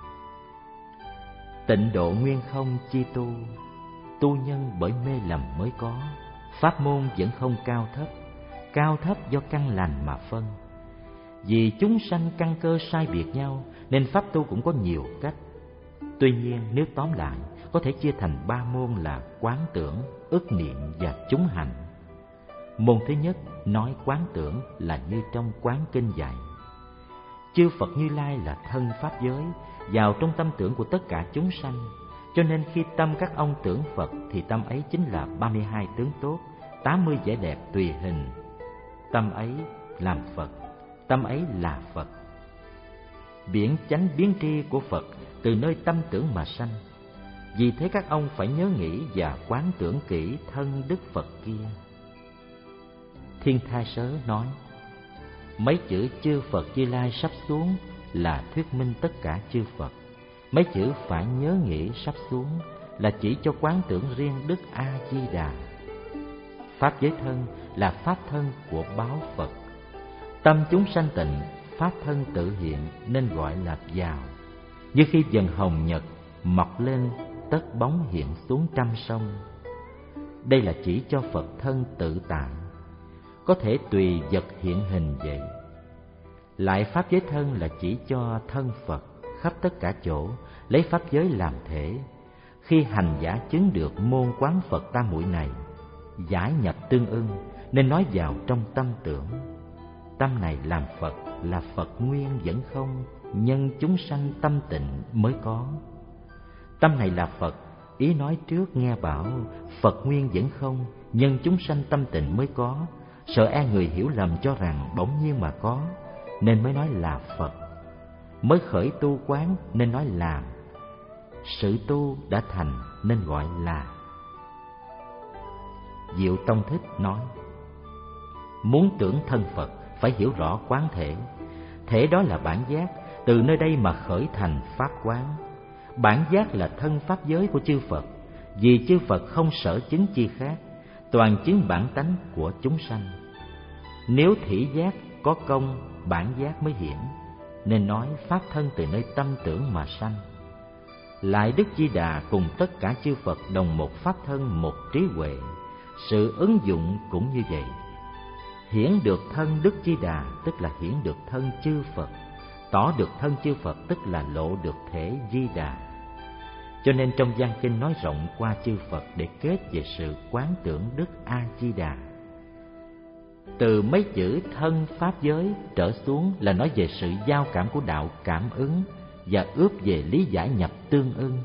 tịnh độ nguyên không chi tu, tu nhân bởi mê lầm mới có. Pháp môn vẫn không cao thấp, cao thấp do căn lành mà phân. Vì chúng sanh căn cơ sai biệt nhau, nên pháp tu cũng có nhiều cách. Tuy nhiên nếu tóm lại, có thể chia thành ba môn là quán tưởng, ức niệm và chúng hành. Môn thứ nhất nói quán tưởng là như trong quán kinh dạy: chư Phật Như Lai là thân pháp giới, vào trong tâm tưởng của tất cả chúng sanh. Cho nên khi tâm các ông tưởng Phật thì tâm ấy chính là ba mươi hai tướng tốt, tám mươi vẻ đẹp tùy hình. Tâm ấy làm Phật, tâm ấy là Phật. Biển chánh biến tri của Phật từ nơi tâm tưởng mà sanh. Vì thế các ông phải nhớ nghĩ và quán tưởng kỹ thân Đức Phật kia. Thiên Thai Sớ nói, mấy chữ chư Phật Như Lai sắp xuống là thuyết minh tất cả chư Phật. Mấy chữ phải nhớ nghĩ sắp xuống là chỉ cho quán tưởng riêng Đức A Di Đà. Pháp giới thân là pháp thân của báo Phật. Tâm chúng sanh tịnh, pháp thân tự hiện nên gọi là vào. Như khi dần hồng nhật mọc lên, tất bóng hiện xuống trăm sông. Đây là chỉ cho Phật thân tự tại, có thể tùy vật hiện hình vậy. Lại pháp giới thân là chỉ cho thân Phật khắp tất cả chỗ, lấy pháp giới làm thể. Khi hành giả chứng được môn quán Phật tam muội này, giải nhập tương ưng, nên nói vào trong tâm tưởng. Tâm này làm Phật là Phật nguyên vẫn không, nhân chúng sanh tâm tịnh mới có. Tâm này là Phật, ý nói trước nghe bảo Phật nguyên vẫn không, nhân chúng sanh tâm tịnh mới có. Sợ e người hiểu lầm cho rằng bỗng nhiên mà có, nên mới nói là Phật. Mới khởi tu quán nên nói làm. Sự tu đã thành nên gọi là. Diệu Tông Thích nói, muốn tưởng thân Phật phải hiểu rõ quán thể. Thể đó là bản giác, từ nơi đây mà khởi thành pháp quán. Bản giác là thân pháp giới của chư Phật, vì chư Phật không sở chứng chi khác, toàn chứng bản tánh của chúng sanh. Nếu thỉ giác có công, bản giác mới hiển, nên nói pháp thân từ nơi tâm tưởng mà sanh. Lại Đức Di Đà cùng tất cả chư Phật đồng một pháp thân, một trí huệ, sự ứng dụng cũng như vậy. Hiển được thân Đức Di Đà tức là hiển được thân chư Phật, tỏ được thân chư Phật tức là lộ được thể Di Đà. Cho nên trong văn kinh nói rộng qua chư Phật để kết về sự quán tưởng Đức A Di Đà. Từ mấy chữ thân pháp giới trở xuống là nói về sự giao cảm của đạo cảm ứng và ướp về lý giải nhập tương ưng.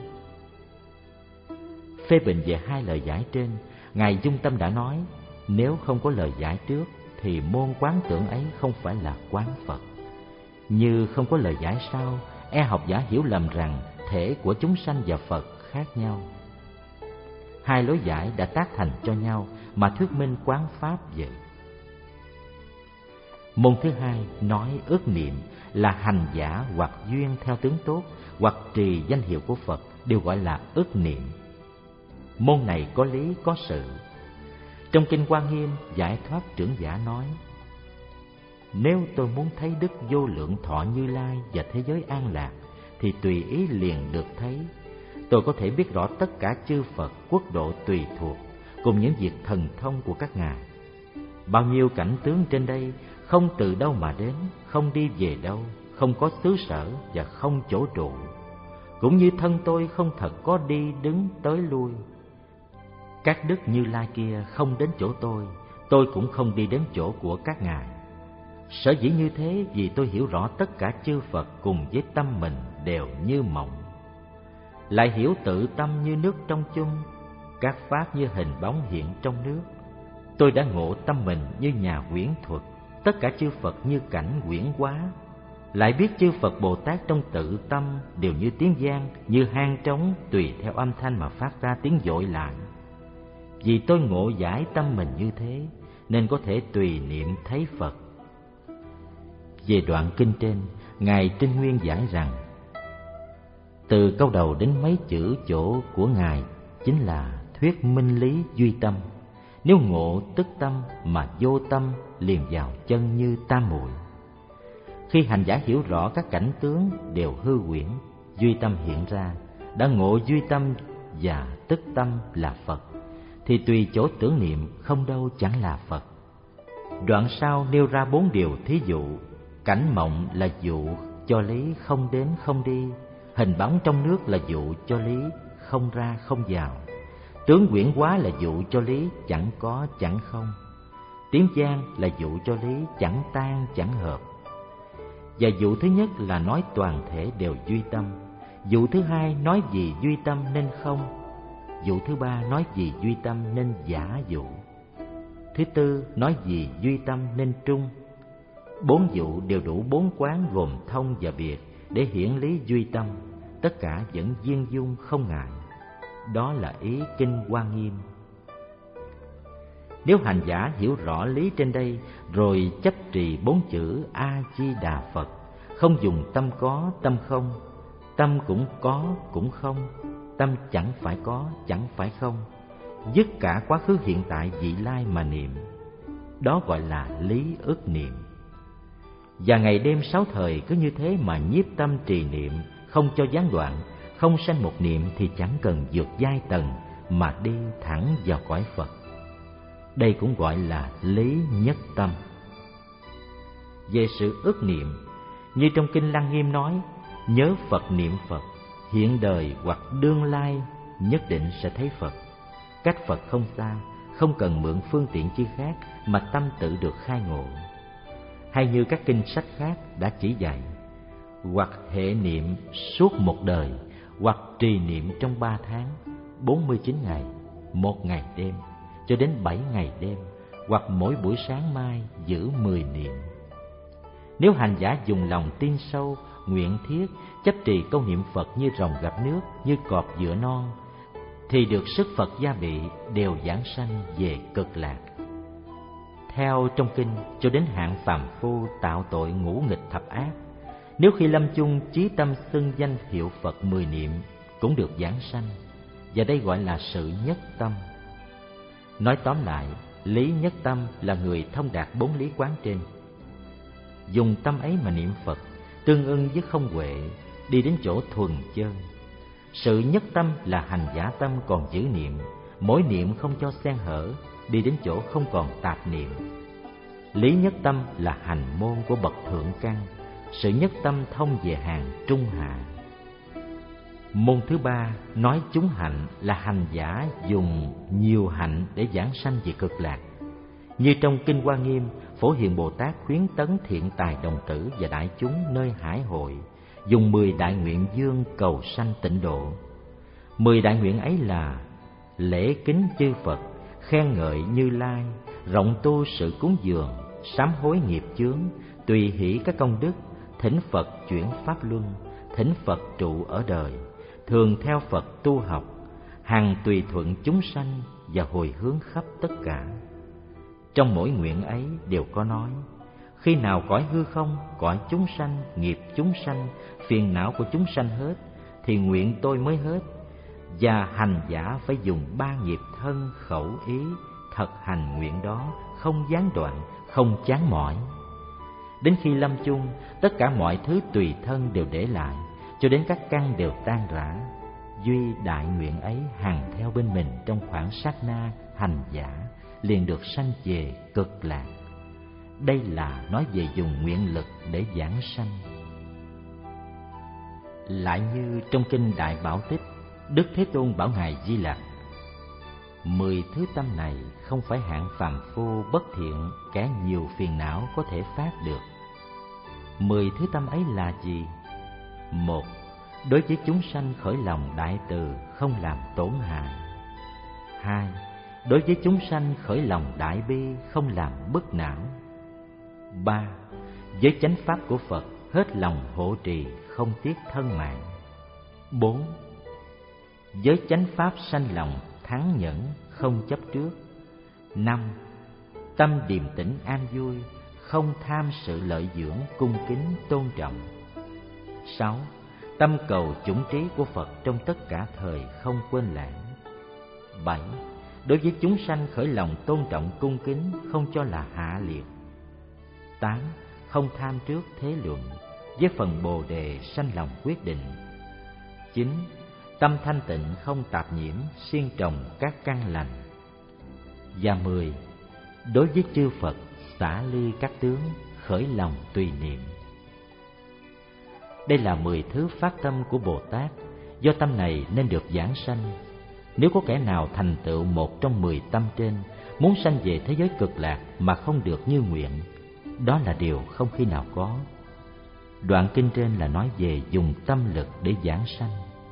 Phê bình về hai lời giải trên, Ngài Dung Tâm đã nói, nếu không có lời giải trước thì môn quán tưởng ấy không phải là quán Phật. Như không có lời giải sau, e học giả hiểu lầm rằng thể của chúng sanh và Phật khác nhau. Hai lối giải đã tác thành cho nhau mà thuyết minh quán pháp vậy. Môn thứ hai nói ước niệm là hành giả hoặc duyên theo tướng tốt, hoặc trì danh hiệu của Phật đều gọi là ước niệm. Môn này có lý có sự. Trong Kinh Hoa Nghiêm, Giải Thoát Trưởng Giả nói: nếu tôi muốn thấy Đức Vô Lượng Thọ Như Lai và thế giới an lạc, thì tùy ý liền được thấy. Tôi có thể biết rõ tất cả chư Phật quốc độ tùy thuộc, cùng những việc thần thông của các ngài. Bao nhiêu cảnh tướng trên đây không từ đâu mà đến, không đi về đâu, không có xứ sở và không chỗ trụ. Cũng như thân tôi không thật có đi đứng tới lui. Các đức Như Lai kia không đến chỗ tôi, tôi cũng không đi đến chỗ của các ngài. Sở dĩ như thế vì tôi hiểu rõ tất cả chư Phật cùng với tâm mình đều như mộng. Lại hiểu tự tâm như nước trong chung, các pháp như hình bóng hiện trong nước. Tôi đã ngộ tâm mình như nhà huyễn thuật, tất cả chư Phật như cảnh huyễn hóa. Lại biết chư Phật Bồ Tát trong tự tâm đều như tiếng vang, như hang trống tùy theo âm thanh mà phát ra tiếng dội lại. Vì tôi ngộ giải tâm mình như thế, nên có thể tùy niệm thấy Phật. Về đoạn kinh trên, Ngài Trinh Nguyên giải rằng, từ câu đầu đến mấy chữ chỗ của Ngài chính là thuyết minh lý duy tâm. Nếu ngộ tức tâm mà vô tâm liền vào chân như tam muội. Khi hành giả hiểu rõ các cảnh tướng đều hư huyễn, duy tâm hiện ra, đã ngộ duy tâm và tức tâm là Phật, thì tùy chỗ tưởng niệm không đâu chẳng là Phật. Đoạn sau nêu ra bốn điều thí dụ. Cảnh mộng là dụ cho lý không đến không đi, hình bóng trong nước là dụ cho lý không ra không vào, tướng huyễn hóa là dụ cho lý chẳng có chẳng không, tiếng vang là dụ cho lý chẳng tan chẳng hợp. Và dụ thứ nhất là nói toàn thể đều duy tâm, dụ thứ hai nói vì duy tâm nên không, dụ thứ ba nói vì duy tâm nên giả dụ, thứ tư nói vì duy tâm nên trung. Bốn dụ đều đủ bốn quán gồm thông và biệt để hiển lý duy tâm, tất cả vẫn viên dung không ngại. Đó là ý Kinh Hoa Nghiêm. Nếu hành giả hiểu rõ lý trên đây, rồi chấp trì bốn chữ A Di Đà Phật, không dùng tâm có tâm không, tâm cũng có cũng không, tâm chẳng phải có chẳng phải không, dứt cả quá khứ hiện tại vị lai mà niệm, đó gọi là lý ức niệm. Và ngày đêm sáu thời cứ như thế mà nhiếp tâm trì niệm, không cho gián đoạn, không sanh một niệm thì chẳng cần vượt giai tầng mà đi thẳng vào cõi Phật. Đây cũng gọi là lý nhất tâm. Về sự ức niệm, như trong Kinh Lăng Nghiêm nói, nhớ Phật niệm Phật, hiện đời hoặc đương lai nhất định sẽ thấy Phật. Cách Phật không xa, không cần mượn phương tiện chi khác mà tâm tự được khai ngộ. Hay như các kinh sách khác đã chỉ dạy, hoặc hệ niệm suốt một đời, hoặc trì niệm trong ba tháng, bốn mươi chín ngày, một ngày đêm, cho đến bảy ngày đêm, hoặc mỗi buổi sáng mai giữ mười niệm. Nếu hành giả dùng lòng tin sâu, nguyện thiết, chấp trì câu niệm Phật như rồng gặp nước, như cọp dựa non, thì được sức Phật gia bị, đều giảng sanh về cực lạc. Theo trong kinh, cho đến hạng phàm phu tạo tội ngũ nghịch thập ác, nếu khi lâm chung chí tâm xưng danh hiệu Phật mười niệm, cũng được giảng sanh, và đây gọi là sự nhất tâm. Nói tóm lại, lý nhất tâm là người thông đạt bốn lý quán trên. Dùng tâm ấy mà niệm Phật, tương ưng với không huệ, đi đến chỗ thuần chân. Sự nhất tâm là hành giả tâm còn giữ niệm, mỗi niệm không cho xen hở, đi đến chỗ không còn tạp niệm. Lý nhất tâm là hành môn của bậc thượng căn, sự nhất tâm thông về hàng trung hạ. Môn thứ ba nói chúng hạnh là hành giả dùng nhiều hạnh để giảng sanh về cực lạc. Như trong Kinh Hoa Nghiêm, Phổ Hiền Bồ Tát khuyến tấn thiện tài đồng tử và đại chúng nơi hải hội, dùng mười đại nguyện dương cầu sanh tịnh độ. Mười đại nguyện ấy là lễ kính chư Phật, khen ngợi Như Lai, rộng tu sự cúng dường, sám hối nghiệp chướng, tùy hỷ các công đức, thỉnh Phật chuyển pháp luân, thỉnh Phật trụ ở đời, thường theo Phật tu học, hằng tùy thuận chúng sanh và hồi hướng khắp tất cả. Trong mỗi nguyện ấy đều có nói: khi nào cõi hư không, cõi chúng sanh, nghiệp chúng sanh, phiền não của chúng sanh hết, thì nguyện tôi mới hết. Và hành giả phải dùng ba nghiệp thân, khẩu, ý, thật hành nguyện đó, không gián đoạn, không chán mỏi. Đến khi lâm chung, tất cả mọi thứ tùy thân đều để lại, cho đến các căn đều tan rã. Duy đại nguyện ấy hằng theo bên mình trong khoảng sát na, hành giả liền được sanh về cực lạc. Đây là nói về dùng nguyện lực để giảng sanh. Lại như trong Kinh Đại Bảo Tích, Đức Thế Tôn bảo Ngài Di Lặc: mười thứ tâm này không phải hạng phàm phu bất thiện, kẻ nhiều phiền não có thể phát được. Mười thứ tâm ấy là gì? Một, đối với chúng sanh khởi lòng đại từ, không làm tổn hại. Hai, đối với chúng sanh khởi lòng đại bi, không làm bức não. Ba, với chánh pháp của Phật hết lòng hộ trì, không tiếc thân mạng. Bốn, với chánh pháp sanh lòng thắng nhẫn, không chấp trước. Năm, tâm điềm tĩnh an vui, không tham sự lợi dưỡng, cung kính tôn trọng. Sáu, tâm cầu chủng trí của Phật trong tất cả thời, không quên lãng. Bảy, đối với chúng sanh khởi lòng tôn trọng cung kính, không cho là hạ liệt. Tám, không tham trước thế luận, với phần bồ đề sanh lòng quyết định. Chín, tâm thanh tịnh không tạp nhiễm, siêng trồng các căn lành. Và mười, đối với chư Phật xả ly các tướng, khởi lòng tùy niệm. Đây là mười thứ phát tâm của Bồ Tát, do tâm này nên được giảng sanh. Nếu có kẻ nào thành tựu một trong mười tâm trên, muốn sanh về thế giới cực lạc mà không được như nguyện, đó là điều không khi nào có. Đoạn kinh trên là nói về dùng tâm lực để giảng sanh.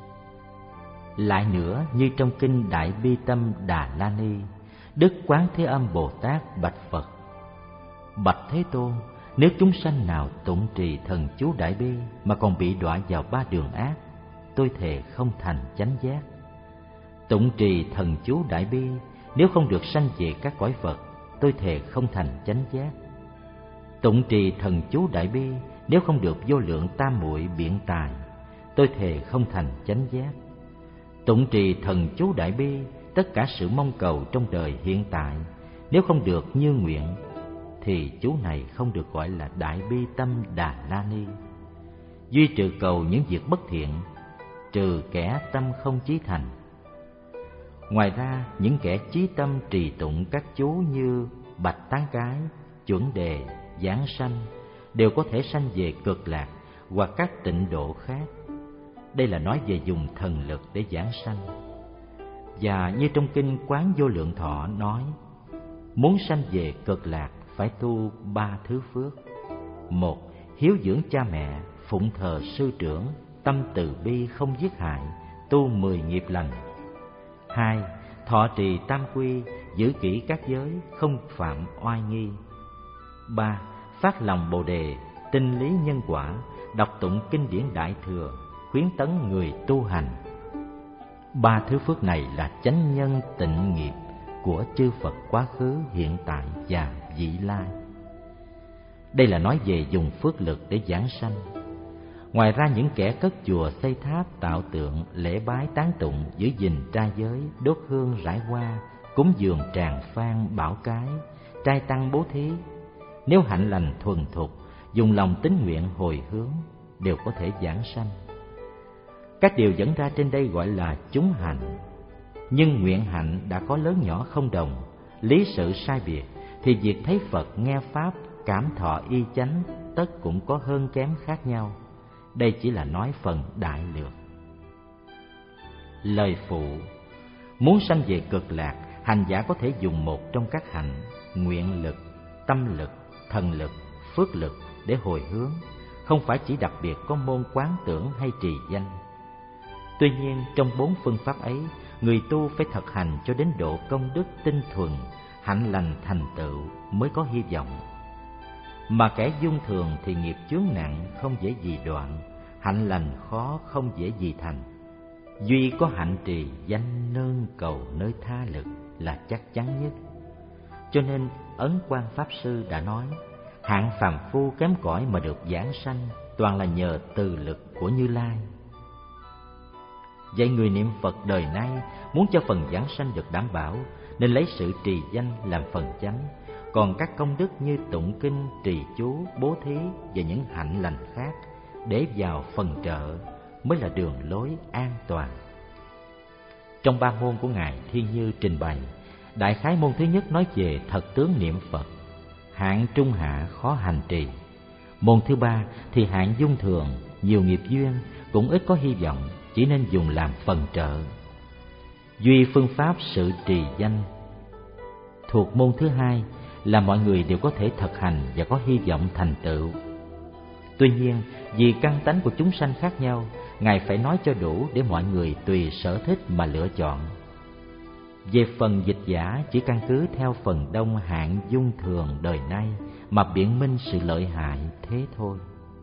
Lại nữa, như trong Kinh Đại Bi Tâm Đà La Ni, Đức Quán Thế Âm Bồ Tát bạch Phật: bạch Thế Tôn, nếu chúng sanh nào tụng trì thần chú Đại Bi mà còn bị đọa vào ba đường ác, tôi thề không thành chánh giác. Tụng trì thần chú Đại Bi nếu không được sanh về các cõi Phật, tôi thề không thành chánh giác. Tụng trì thần chú Đại Bi nếu không được vô lượng tam muội biện tài, tôi thề không thành chánh giác. Tụng trì thần chú Đại Bi, tất cả sự mong cầu trong đời hiện tại, nếu không được như nguyện, thì chú này không được gọi là Đại Bi Tâm Đà La Ni. Duy trừ cầu những việc bất thiện, trừ kẻ tâm không chí thành. Ngoài ra, những kẻ chí tâm trì tụng các chú như bạch tán cái, chuẩn đề, giảng sanh đều có thể sanh về cực lạc hoặc các tịnh độ khác. Đây là nói về dùng thần lực để giảng sanh. Và như trong Kinh Quán Vô Lượng Thọ nói, muốn sanh về cực lạc phải tu ba thứ phước. Một, hiếu dưỡng cha mẹ, phụng thờ sư trưởng, tâm từ bi không giết hại, tu mười nghiệp lành. Hai, thọ trì tam quy, giữ kỹ các giới, không phạm oai nghi. Ba, phát lòng bồ đề, tinh lý nhân quả, đọc tụng kinh điển Đại Thừa, khuyến tấn người tu hành. Ba thứ phước này là chánh nhân tịnh nghiệp của chư Phật quá khứ, hiện tại và vị lai. Đây là nói về dùng phước lực để giảng sanh. Ngoài ra, những kẻ cất chùa xây tháp tạo tượng, lễ bái tán tụng, giữ gìn trai giới, đốt hương rải hoa, cúng dường tràng phan bảo cái, trai tăng bố thí, nếu hạnh lành thuần thục, dùng lòng tín nguyện hồi hướng, đều có thể giảng sanh. Các điều dẫn ra trên đây gọi là chúng hạnh. Nhưng nguyện hạnh đã có lớn nhỏ không đồng, lý sự sai biệt, thì việc thấy Phật, nghe Pháp, cảm thọ y chánh, tất cũng có hơn kém khác nhau. Đây chỉ là nói phần đại lược. Lời phụ: muốn sanh về cực lạc, hành giả có thể dùng một trong các hạnh nguyện lực, tâm lực, thần lực, phước lực để hồi hướng, không phải chỉ đặc biệt có môn quán tưởng hay trì danh. Tuy nhiên, trong bốn phương pháp ấy, người tu phải thực hành cho đến độ công đức tinh thuần, hạnh lành thành tựu mới có hy vọng. Mà kẻ dung thường thì nghiệp chướng nặng, không dễ gì đoạn, hạnh lành khó, không dễ gì thành. Duy có hạnh trì danh nương cầu nơi tha lực là chắc chắn nhất. Cho nên Ấn Quang Pháp Sư đã nói, hạng phàm phu kém cỏi mà được giảng sanh, toàn là nhờ từ lực của Như Lai. Vậy người niệm Phật đời nay muốn cho phần giảng sanh được đảm bảo, nên lấy sự trì danh làm phần chánh. Còn các công đức như tụng kinh, trì chú, bố thí và những hạnh lành khác để vào phần trợ mới là đường lối an toàn. Trong ba môn của Ngài Thiên Như trình bày, đại khái môn thứ nhất nói về thật tướng niệm Phật, hạng trung hạ khó hành trì. Môn thứ ba thì hạng dung thường, nhiều nghiệp duyên, cũng ít có hy vọng, chỉ nên dùng làm phần trợ. Duy phương pháp sự trì danh thuộc môn thứ hai là mọi người đều có thể thực hành và có hy vọng thành tựu. Tuy nhiên, vì căn tánh của chúng sanh khác nhau, Ngài phải nói cho đủ để mọi người tùy sở thích mà lựa chọn. Về phần dịch giả, chỉ căn cứ theo phần đông hạng dung thường đời nay mà biện minh sự lợi hại thế thôi.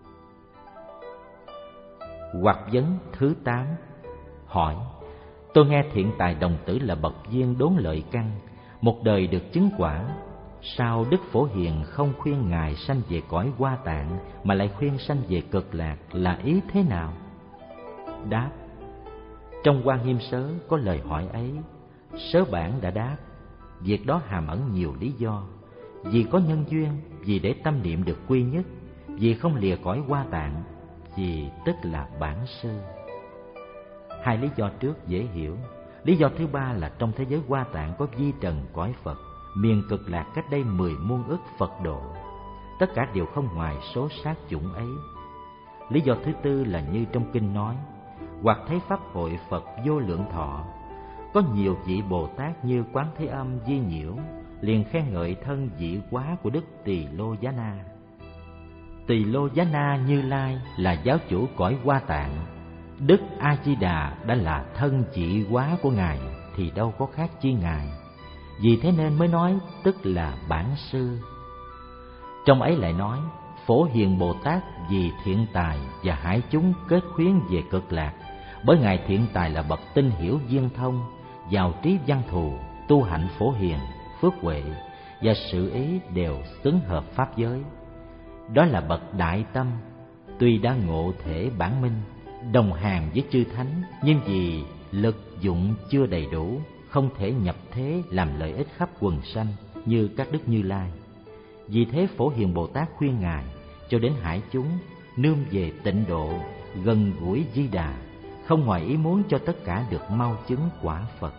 Hoặc vấn thứ tám hỏi: tôi nghe Thiện Tài Đồng Tử là bậc viên đốn lợi căn, một đời được chứng quả, sao Đức Phổ Hiền không khuyên Ngài sanh về cõi Hoa Tạng mà lại khuyên sanh về Cực Lạc, là ý thế nào? Đáp: trong Quan Nghiêm Sớ có lời hỏi ấy. Sớ bản đã đáp, việc đó hàm ẩn nhiều lý do. Vì có nhân duyên, vì để tâm niệm được quy nhất, vì không lìa cõi Hoa Tạng, vì tức là bản sư. Hai lý do trước dễ hiểu. Lý do thứ ba là trong thế giới Hoa Tạng có vi trần cõi Phật, miền Cực Lạc cách đây mười muôn ức Phật độ, tất cả đều không ngoài số sát chủng ấy. Lý do thứ tư là như trong kinh nói: hoặc thấy pháp hội Phật vô lượng thọ, có nhiều vị Bồ Tát như Quán Thế Âm, Di Nhiễu, liền khen ngợi thân vị quá của Đức Tỳ Lô Giá Na. Tỳ Lô Giá Na Như Lai là giáo chủ cõi Hoa Tạng, Đức A Di Đà đã là thân vị quá của Ngài, thì đâu có khác chi Ngài. Vì thế nên mới nói tức là bản sư. Trong ấy lại nói: Phổ Hiền Bồ Tát vì Thiện Tài và hải chúng kết khuyến về Cực Lạc, bởi Ngài Thiện Tài là bậc tinh hiểu viên thông, giàu trí văn thù, tu hạnh phổ hiền, phước huệ và sự ý đều xứng hợp pháp giới. Đó là bậc đại tâm, tuy đã ngộ thể bản minh, đồng hàng với chư thánh, nhưng vì lực dụng chưa đầy đủ, không thể nhập thế làm lợi ích khắp quần sanh như các đức Như Lai. Vì thế Phổ Hiền Bồ Tát khuyên Ngài cho đến hải chúng nương về tịnh độ, gần gũi Di Đà, không ngoài ý muốn cho tất cả được mau chứng quả Phật.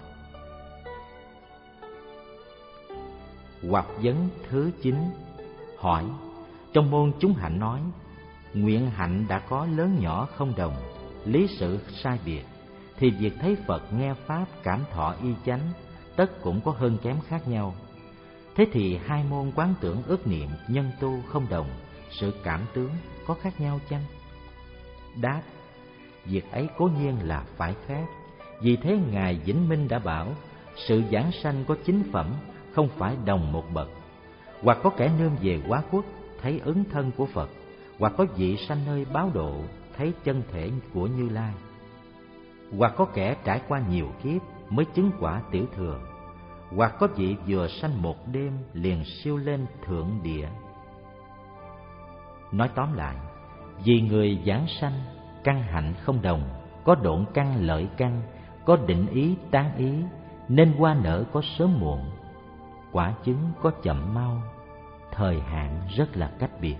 Hoặc vấn thứ chín hỏi: trong môn chúng hạnh nói, nguyện hạnh đã có lớn nhỏ không đồng, lý sự sai biệt, thì việc thấy Phật, nghe Pháp, cảm thọ y chánh, tất cũng có hơn kém khác nhau. Thế thì hai môn quán tưởng, ước niệm, nhân tu không đồng, sự cảm tướng có khác nhau chăng? Đáp: việc ấy cố nhiên là phải khác. Vì thế Ngài Vĩnh Minh đã bảo, sự giảng sanh có chính phẩm, không phải đồng một bậc. Hoặc có kẻ nương về Quá Quốc thấy ứng thân của Phật, hoặc có vị sanh nơi báo độ thấy chân thể của Như Lai, hoặc có kẻ trải qua nhiều kiếp mới chứng quả tiểu thừa, hoặc có vị vừa sanh một đêm liền siêu lên thượng địa. Nói tóm lại, Vì người giảng sanh, căn hạnh không đồng, có độn căn lợi căn, có định ý tán ý, nên hoa nở có sớm muộn, quả chứng có chậm mau, thời hạn rất là cách biệt.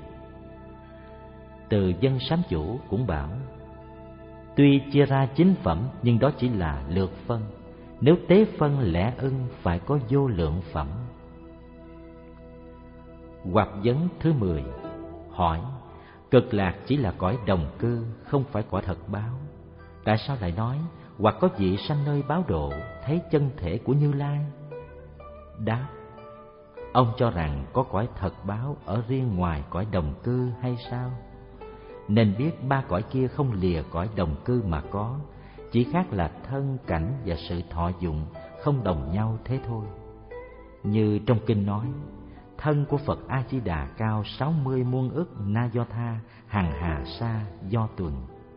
Từ Dân Sám Chủ cũng bảo, tuy chia ra chín phẩm nhưng đó chỉ là lược phân, nếu tế phân lẽ ưng phải có vô lượng phẩm. Hoặc vấn thứ mười, hỏi, cực lạc chỉ là cõi đồng cư, không phải cõi thật báo. Tại sao lại nói, hoặc có vị sanh nơi báo độ, thấy chân thể của Như Lai? Đáp, ông cho rằng có cõi thật báo ở riêng ngoài cõi đồng cư hay sao? Nên biết ba cõi kia không lìa cõi đồng cư mà có, chỉ khác là thân, cảnh và sự thọ dụng không đồng nhau thế thôi. Như trong kinh nói, thân của Phật A Di Đà cao sáu mươi muôn ức na do tha, hằng hà sa do tuần.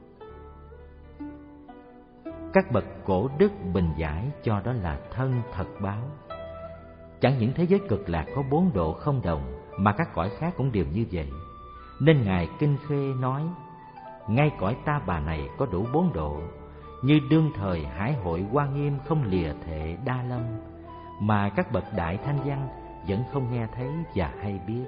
Các bậc cổ đức bình giải cho đó là thân thật báo. Chẳng những thế giới cực lạc có bốn độ không đồng, mà các cõi khác cũng đều như vậy. Nên Ngài Kinh Khê nói, ngay cõi Ta Bà này có đủ bốn độ, như đương thời Hải Hội Hoa Nghiêm không lìa thệ Đa Lâm, mà các bậc đại thanh văn vẫn không nghe thấy và hay biết.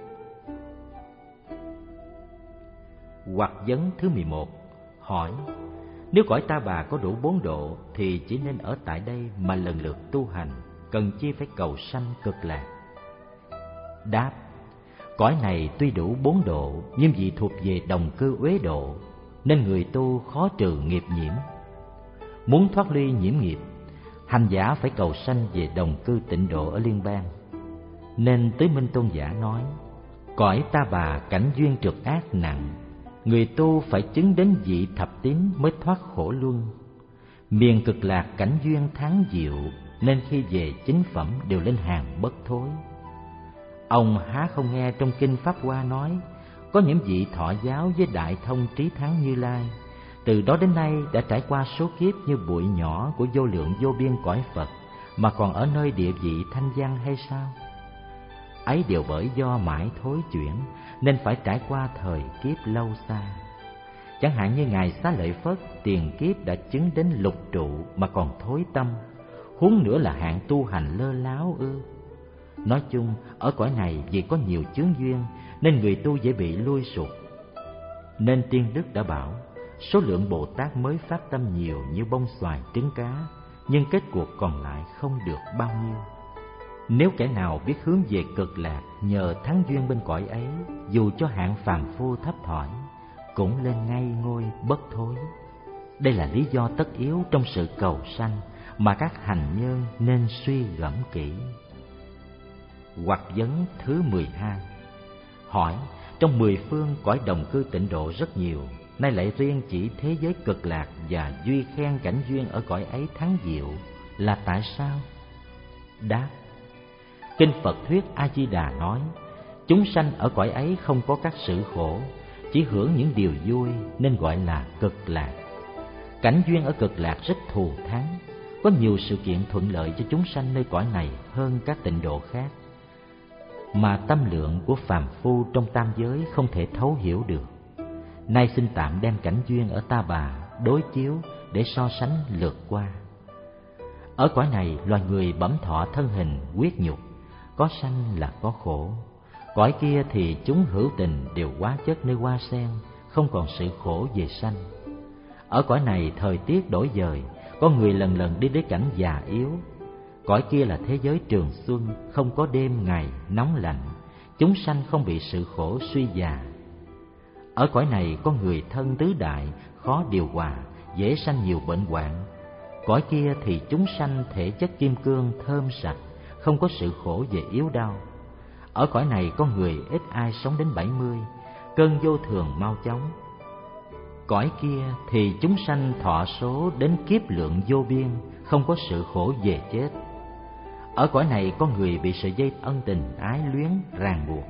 Hoặc vấn thứ mười một, hỏi, nếu cõi Ta Bà có đủ bốn độ thì chỉ nên ở tại đây mà lần lượt tu hành, cần chi phải cầu sanh cực lạc? Đáp, cõi này tuy đủ bốn độ nhưng vì thuộc về đồng cư uế độ, nên người tu khó trừ nghiệp nhiễm. Muốn thoát ly nhiễm nghiệp, hành giả phải cầu sanh về đồng cư tịnh độ ở liên bang. Nên Tứ Minh Tôn giả nói, cõi Ta Bà cảnh duyên trượt ác nặng, người tu phải chứng đến vị thập tín mới thoát khổ luân. Miền cực lạc cảnh duyên tháng diệu, nên khi về chính phẩm đều lên hàng bất thối. Ông há không nghe trong kinh Pháp Hoa nói, có những vị thọ giáo với đại thông trí thắng Như Lai, từ đó đến nay đã trải qua số kiếp như bụi nhỏ của vô lượng vô biên cõi Phật, mà còn ở nơi địa vị thanh văn hay sao? Ấy đều bởi do mãi thối chuyển, nên phải trải qua thời kiếp lâu xa. Chẳng hạn như Ngài Xá Lợi Phất tiền kiếp đã chứng đến lục trụ mà còn thối tâm, huống nữa là hạng tu hành lơ láo ư? Nói chung, ở cõi này vì có nhiều chướng duyên nên người tu dễ bị lui sụt. Nên Tiên Đức đã bảo, số lượng Bồ Tát mới phát tâm nhiều như bông xoài trứng cá, nhưng kết cuộc còn lại không được bao nhiêu. Nếu kẻ nào biết hướng về cực lạc nhờ thắng duyên bên cõi ấy, dù cho hạng phàm phu thấp thỏi, cũng lên ngay ngôi bất thối. Đây là lý do tất yếu trong sự cầu sanh mà các hành nhân nên suy gẫm kỹ. Hoặc vấn thứ mười hai, hỏi, trong mười phương cõi đồng cư tịnh độ rất nhiều, nay lại riêng chỉ thế giới cực lạc và duy khen cảnh duyên ở cõi ấy thắng diệu, là tại sao? Đáp, kinh Phật thuyết A Di Đà nói, chúng sanh ở cõi ấy không có các sự khổ, chỉ hưởng những điều vui nên gọi là cực lạc. Cảnh duyên ở cực lạc rất thù thắng, có nhiều sự kiện thuận lợi cho chúng sanh nơi cõi này hơn các tịnh độ khác, mà tâm lượng của phàm phu trong tam giới không thể thấu hiểu được. Nay xin tạm đem cảnh duyên ở Ta Bà đối chiếu để so sánh lượt qua. Ở cõi này loài người bẩm thọ thân hình huyết nhục, có sanh là có khổ. Cõi kia thì chúng hữu tình đều hóa chất nơi hoa sen, không còn sự khổ về sanh. Ở cõi này thời tiết đổi dời, có người lần lần đi đến cảnh già yếu. Cõi kia là thế giới trường xuân, không có đêm ngày nóng lạnh, chúng sanh không bị sự khổ suy già. Ở cõi này có người thân tứ đại, khó điều hòa, dễ sanh nhiều bệnh hoạn. Cõi kia thì chúng sanh thể chất kim cương thơm sạch, không có sự khổ về yếu đau. Ở cõi này có người ít ai sống đến bảy mươi, cơn vô thường mau chóng. Cõi kia thì chúng sanh thọ số đến kiếp lượng vô biên, không có sự khổ về chết. Ở cõi này có người bị sợi dây ân tình ái luyến ràng buộc,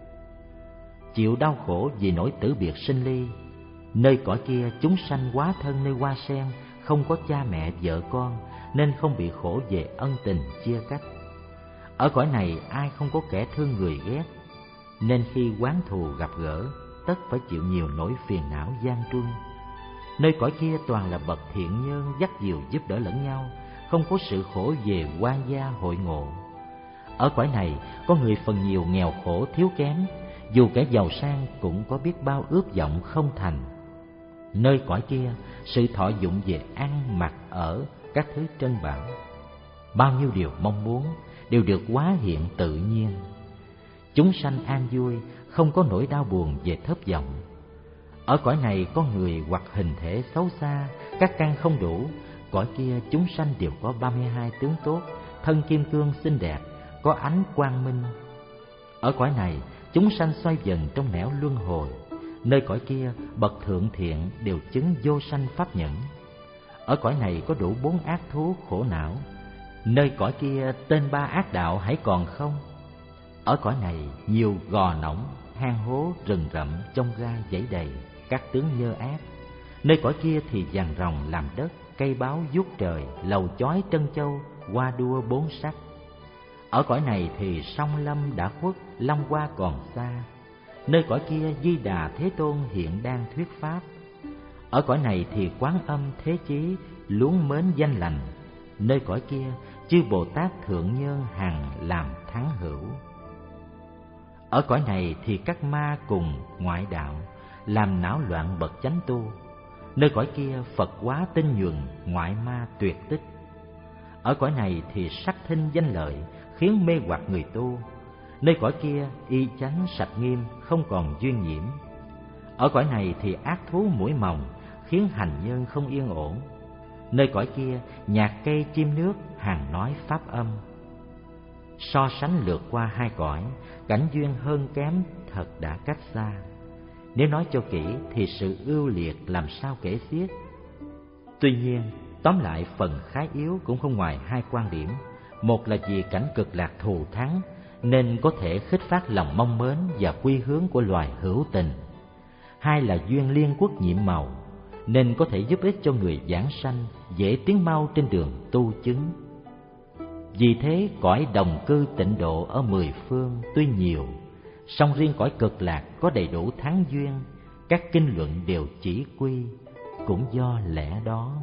chịu đau khổ vì nỗi tử biệt sinh ly. Nơi cõi kia chúng sanh hóa thân nơi hoa sen, không có cha mẹ vợ con, nên không bị khổ về ân tình chia cách. Ở cõi này ai không có kẻ thương người ghét, nên khi oán thù gặp gỡ, tất phải chịu nhiều nỗi phiền não gian truân. Nơi cõi kia toàn là bậc thiện nhân dắt dìu giúp đỡ lẫn nhau, không có sự khổ về quan gia hội ngộ. Ở cõi này có người phần nhiều nghèo khổ thiếu kém, dù kẻ giàu sang cũng có biết bao ước vọng không thành. Nơi cõi kia, sự thọ dụng về ăn, mặc, ở, các thứ trân bảo, bao nhiêu điều mong muốn đều được hóa hiện tự nhiên. Chúng sanh an vui, không có nỗi đau buồn về thất vọng. Ở cõi này có người hoặc hình thể xấu xa, các căn không đủ. Cõi kia chúng sanh đều có ba mươi hai tướng tốt, thân kim cương xinh đẹp, có ánh quang minh. Ở cõi này chúng sanh xoay vần trong nẻo luân hồi. Nơi cõi kia bậc thượng thiện đều chứng vô sanh pháp nhẫn. Ở cõi này có đủ bốn ác thú khổ não. Nơi cõi kia tên ba ác đạo hãy còn không. Ở cõi này nhiều gò nỏng, hang hố, rừng rậm, chông gai dãy đầy, các tướng nhơ ác. Nơi cõi kia thì vàng ròng làm đất, cây báo vuốt trời, lầu chói trân châu, hoa đua bốn sắc. Ở cõi này thì song lâm đã khuất, long hoa còn xa. Nơi cõi kia Di Đà Thế Tôn hiện đang thuyết pháp. Ở cõi này thì Quán Âm Thế Chí luống mến danh lành. Nơi cõi kia chư Bồ Tát thượng nhân hằng làm thắng hữu. Ở cõi này thì các ma cùng ngoại đạo làm náo loạn bậc chánh tu. Nơi cõi kia Phật hóa tinh nhuần, ngoại ma tuyệt tích. Ở cõi này thì sắc thinh danh lợi khiến mê hoặc người tu. Nơi cõi kia y chánh sạch nghiêm, không còn duyên nhiễm. Ở cõi này thì ác thú mũi mòng khiến hành nhân không yên ổn. Nơi cõi kia nhạc cây chim nước hàng nói pháp âm. So sánh lượt qua hai cõi, cảnh duyên hơn kém thật đã cách xa. Nếu nói cho kỹ thì sự ưu liệt làm sao kể xiết. Tuy nhiên, tóm lại phần khá yếu cũng không ngoài hai quan điểm. Một là vì cảnh cực lạc thù thắng nên có thể khích phát lòng mong mến và quy hướng của loài hữu tình. Hai là duyên liên quốc nhiệm màu nên có thể giúp ích cho người giảng sanh dễ tiến mau trên đường tu chứng. Vì thế cõi đồng cư tịnh độ ở mười phương tuy nhiều, song riêng cõi cực lạc có đầy đủ thắng duyên. Các kinh luận đều chỉ quy, cũng do lẽ đó.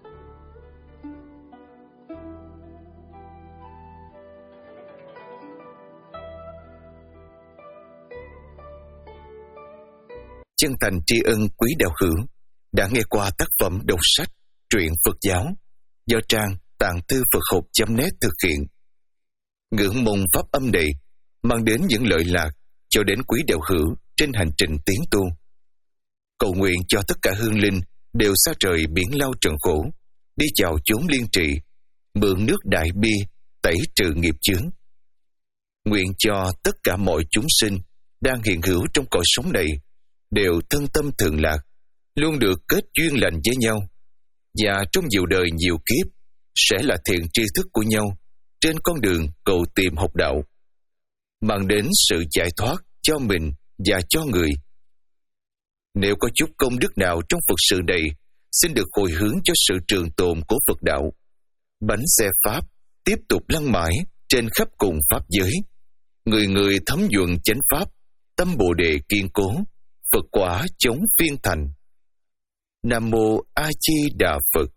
Chân thành tri ân quý đạo hữu đã nghe qua tác phẩm đọc sách truyện Phật giáo do trang tạng thư Phật học chấm net thực hiện. Ngưỡng mong pháp âm này mang đến những lợi lạc cho đến quý đạo hữu trên hành trình tiến tu. Cầu nguyện cho tất cả hương linh đều xa trời biển lao trần khổ, đi vào chốn liên trị, mượn nước đại bi tẩy trừ nghiệp chướng. Nguyện cho tất cả mọi chúng sinh đang hiện hữu trong cõi sống này đều thân tâm thường lạc, luôn được kết duyên lành với nhau, và trong nhiều đời nhiều kiếp sẽ là thiện tri thức của nhau trên con đường cầu tìm học đạo, mang đến sự giải thoát cho mình và cho người. Nếu có chút công đức nào trong Phật sự này, xin được hồi hướng cho sự trường tồn của Phật đạo. Bánh xe Pháp tiếp tục lăn mãi trên khắp cùng Pháp giới. Người người thấm nhuần chánh Pháp, tâm Bồ Đề kiên cố, Phật quả chống phiên thành. Nam Mô A Di Đà Phật.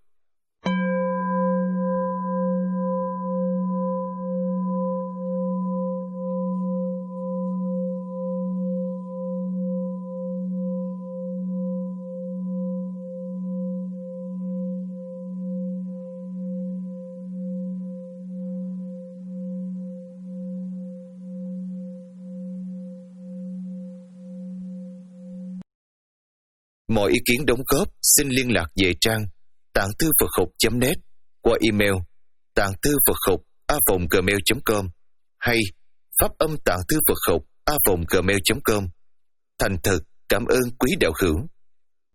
Mọi ý kiến đóng góp xin liên lạc về trang tạng thư Phật học chấm net qua email tạng thư Phật học a vòng gmail chấm com hay pháp âm tạng thư Phật học a vòng gmail chấm com. Thành thật cảm ơn quý đạo hữu.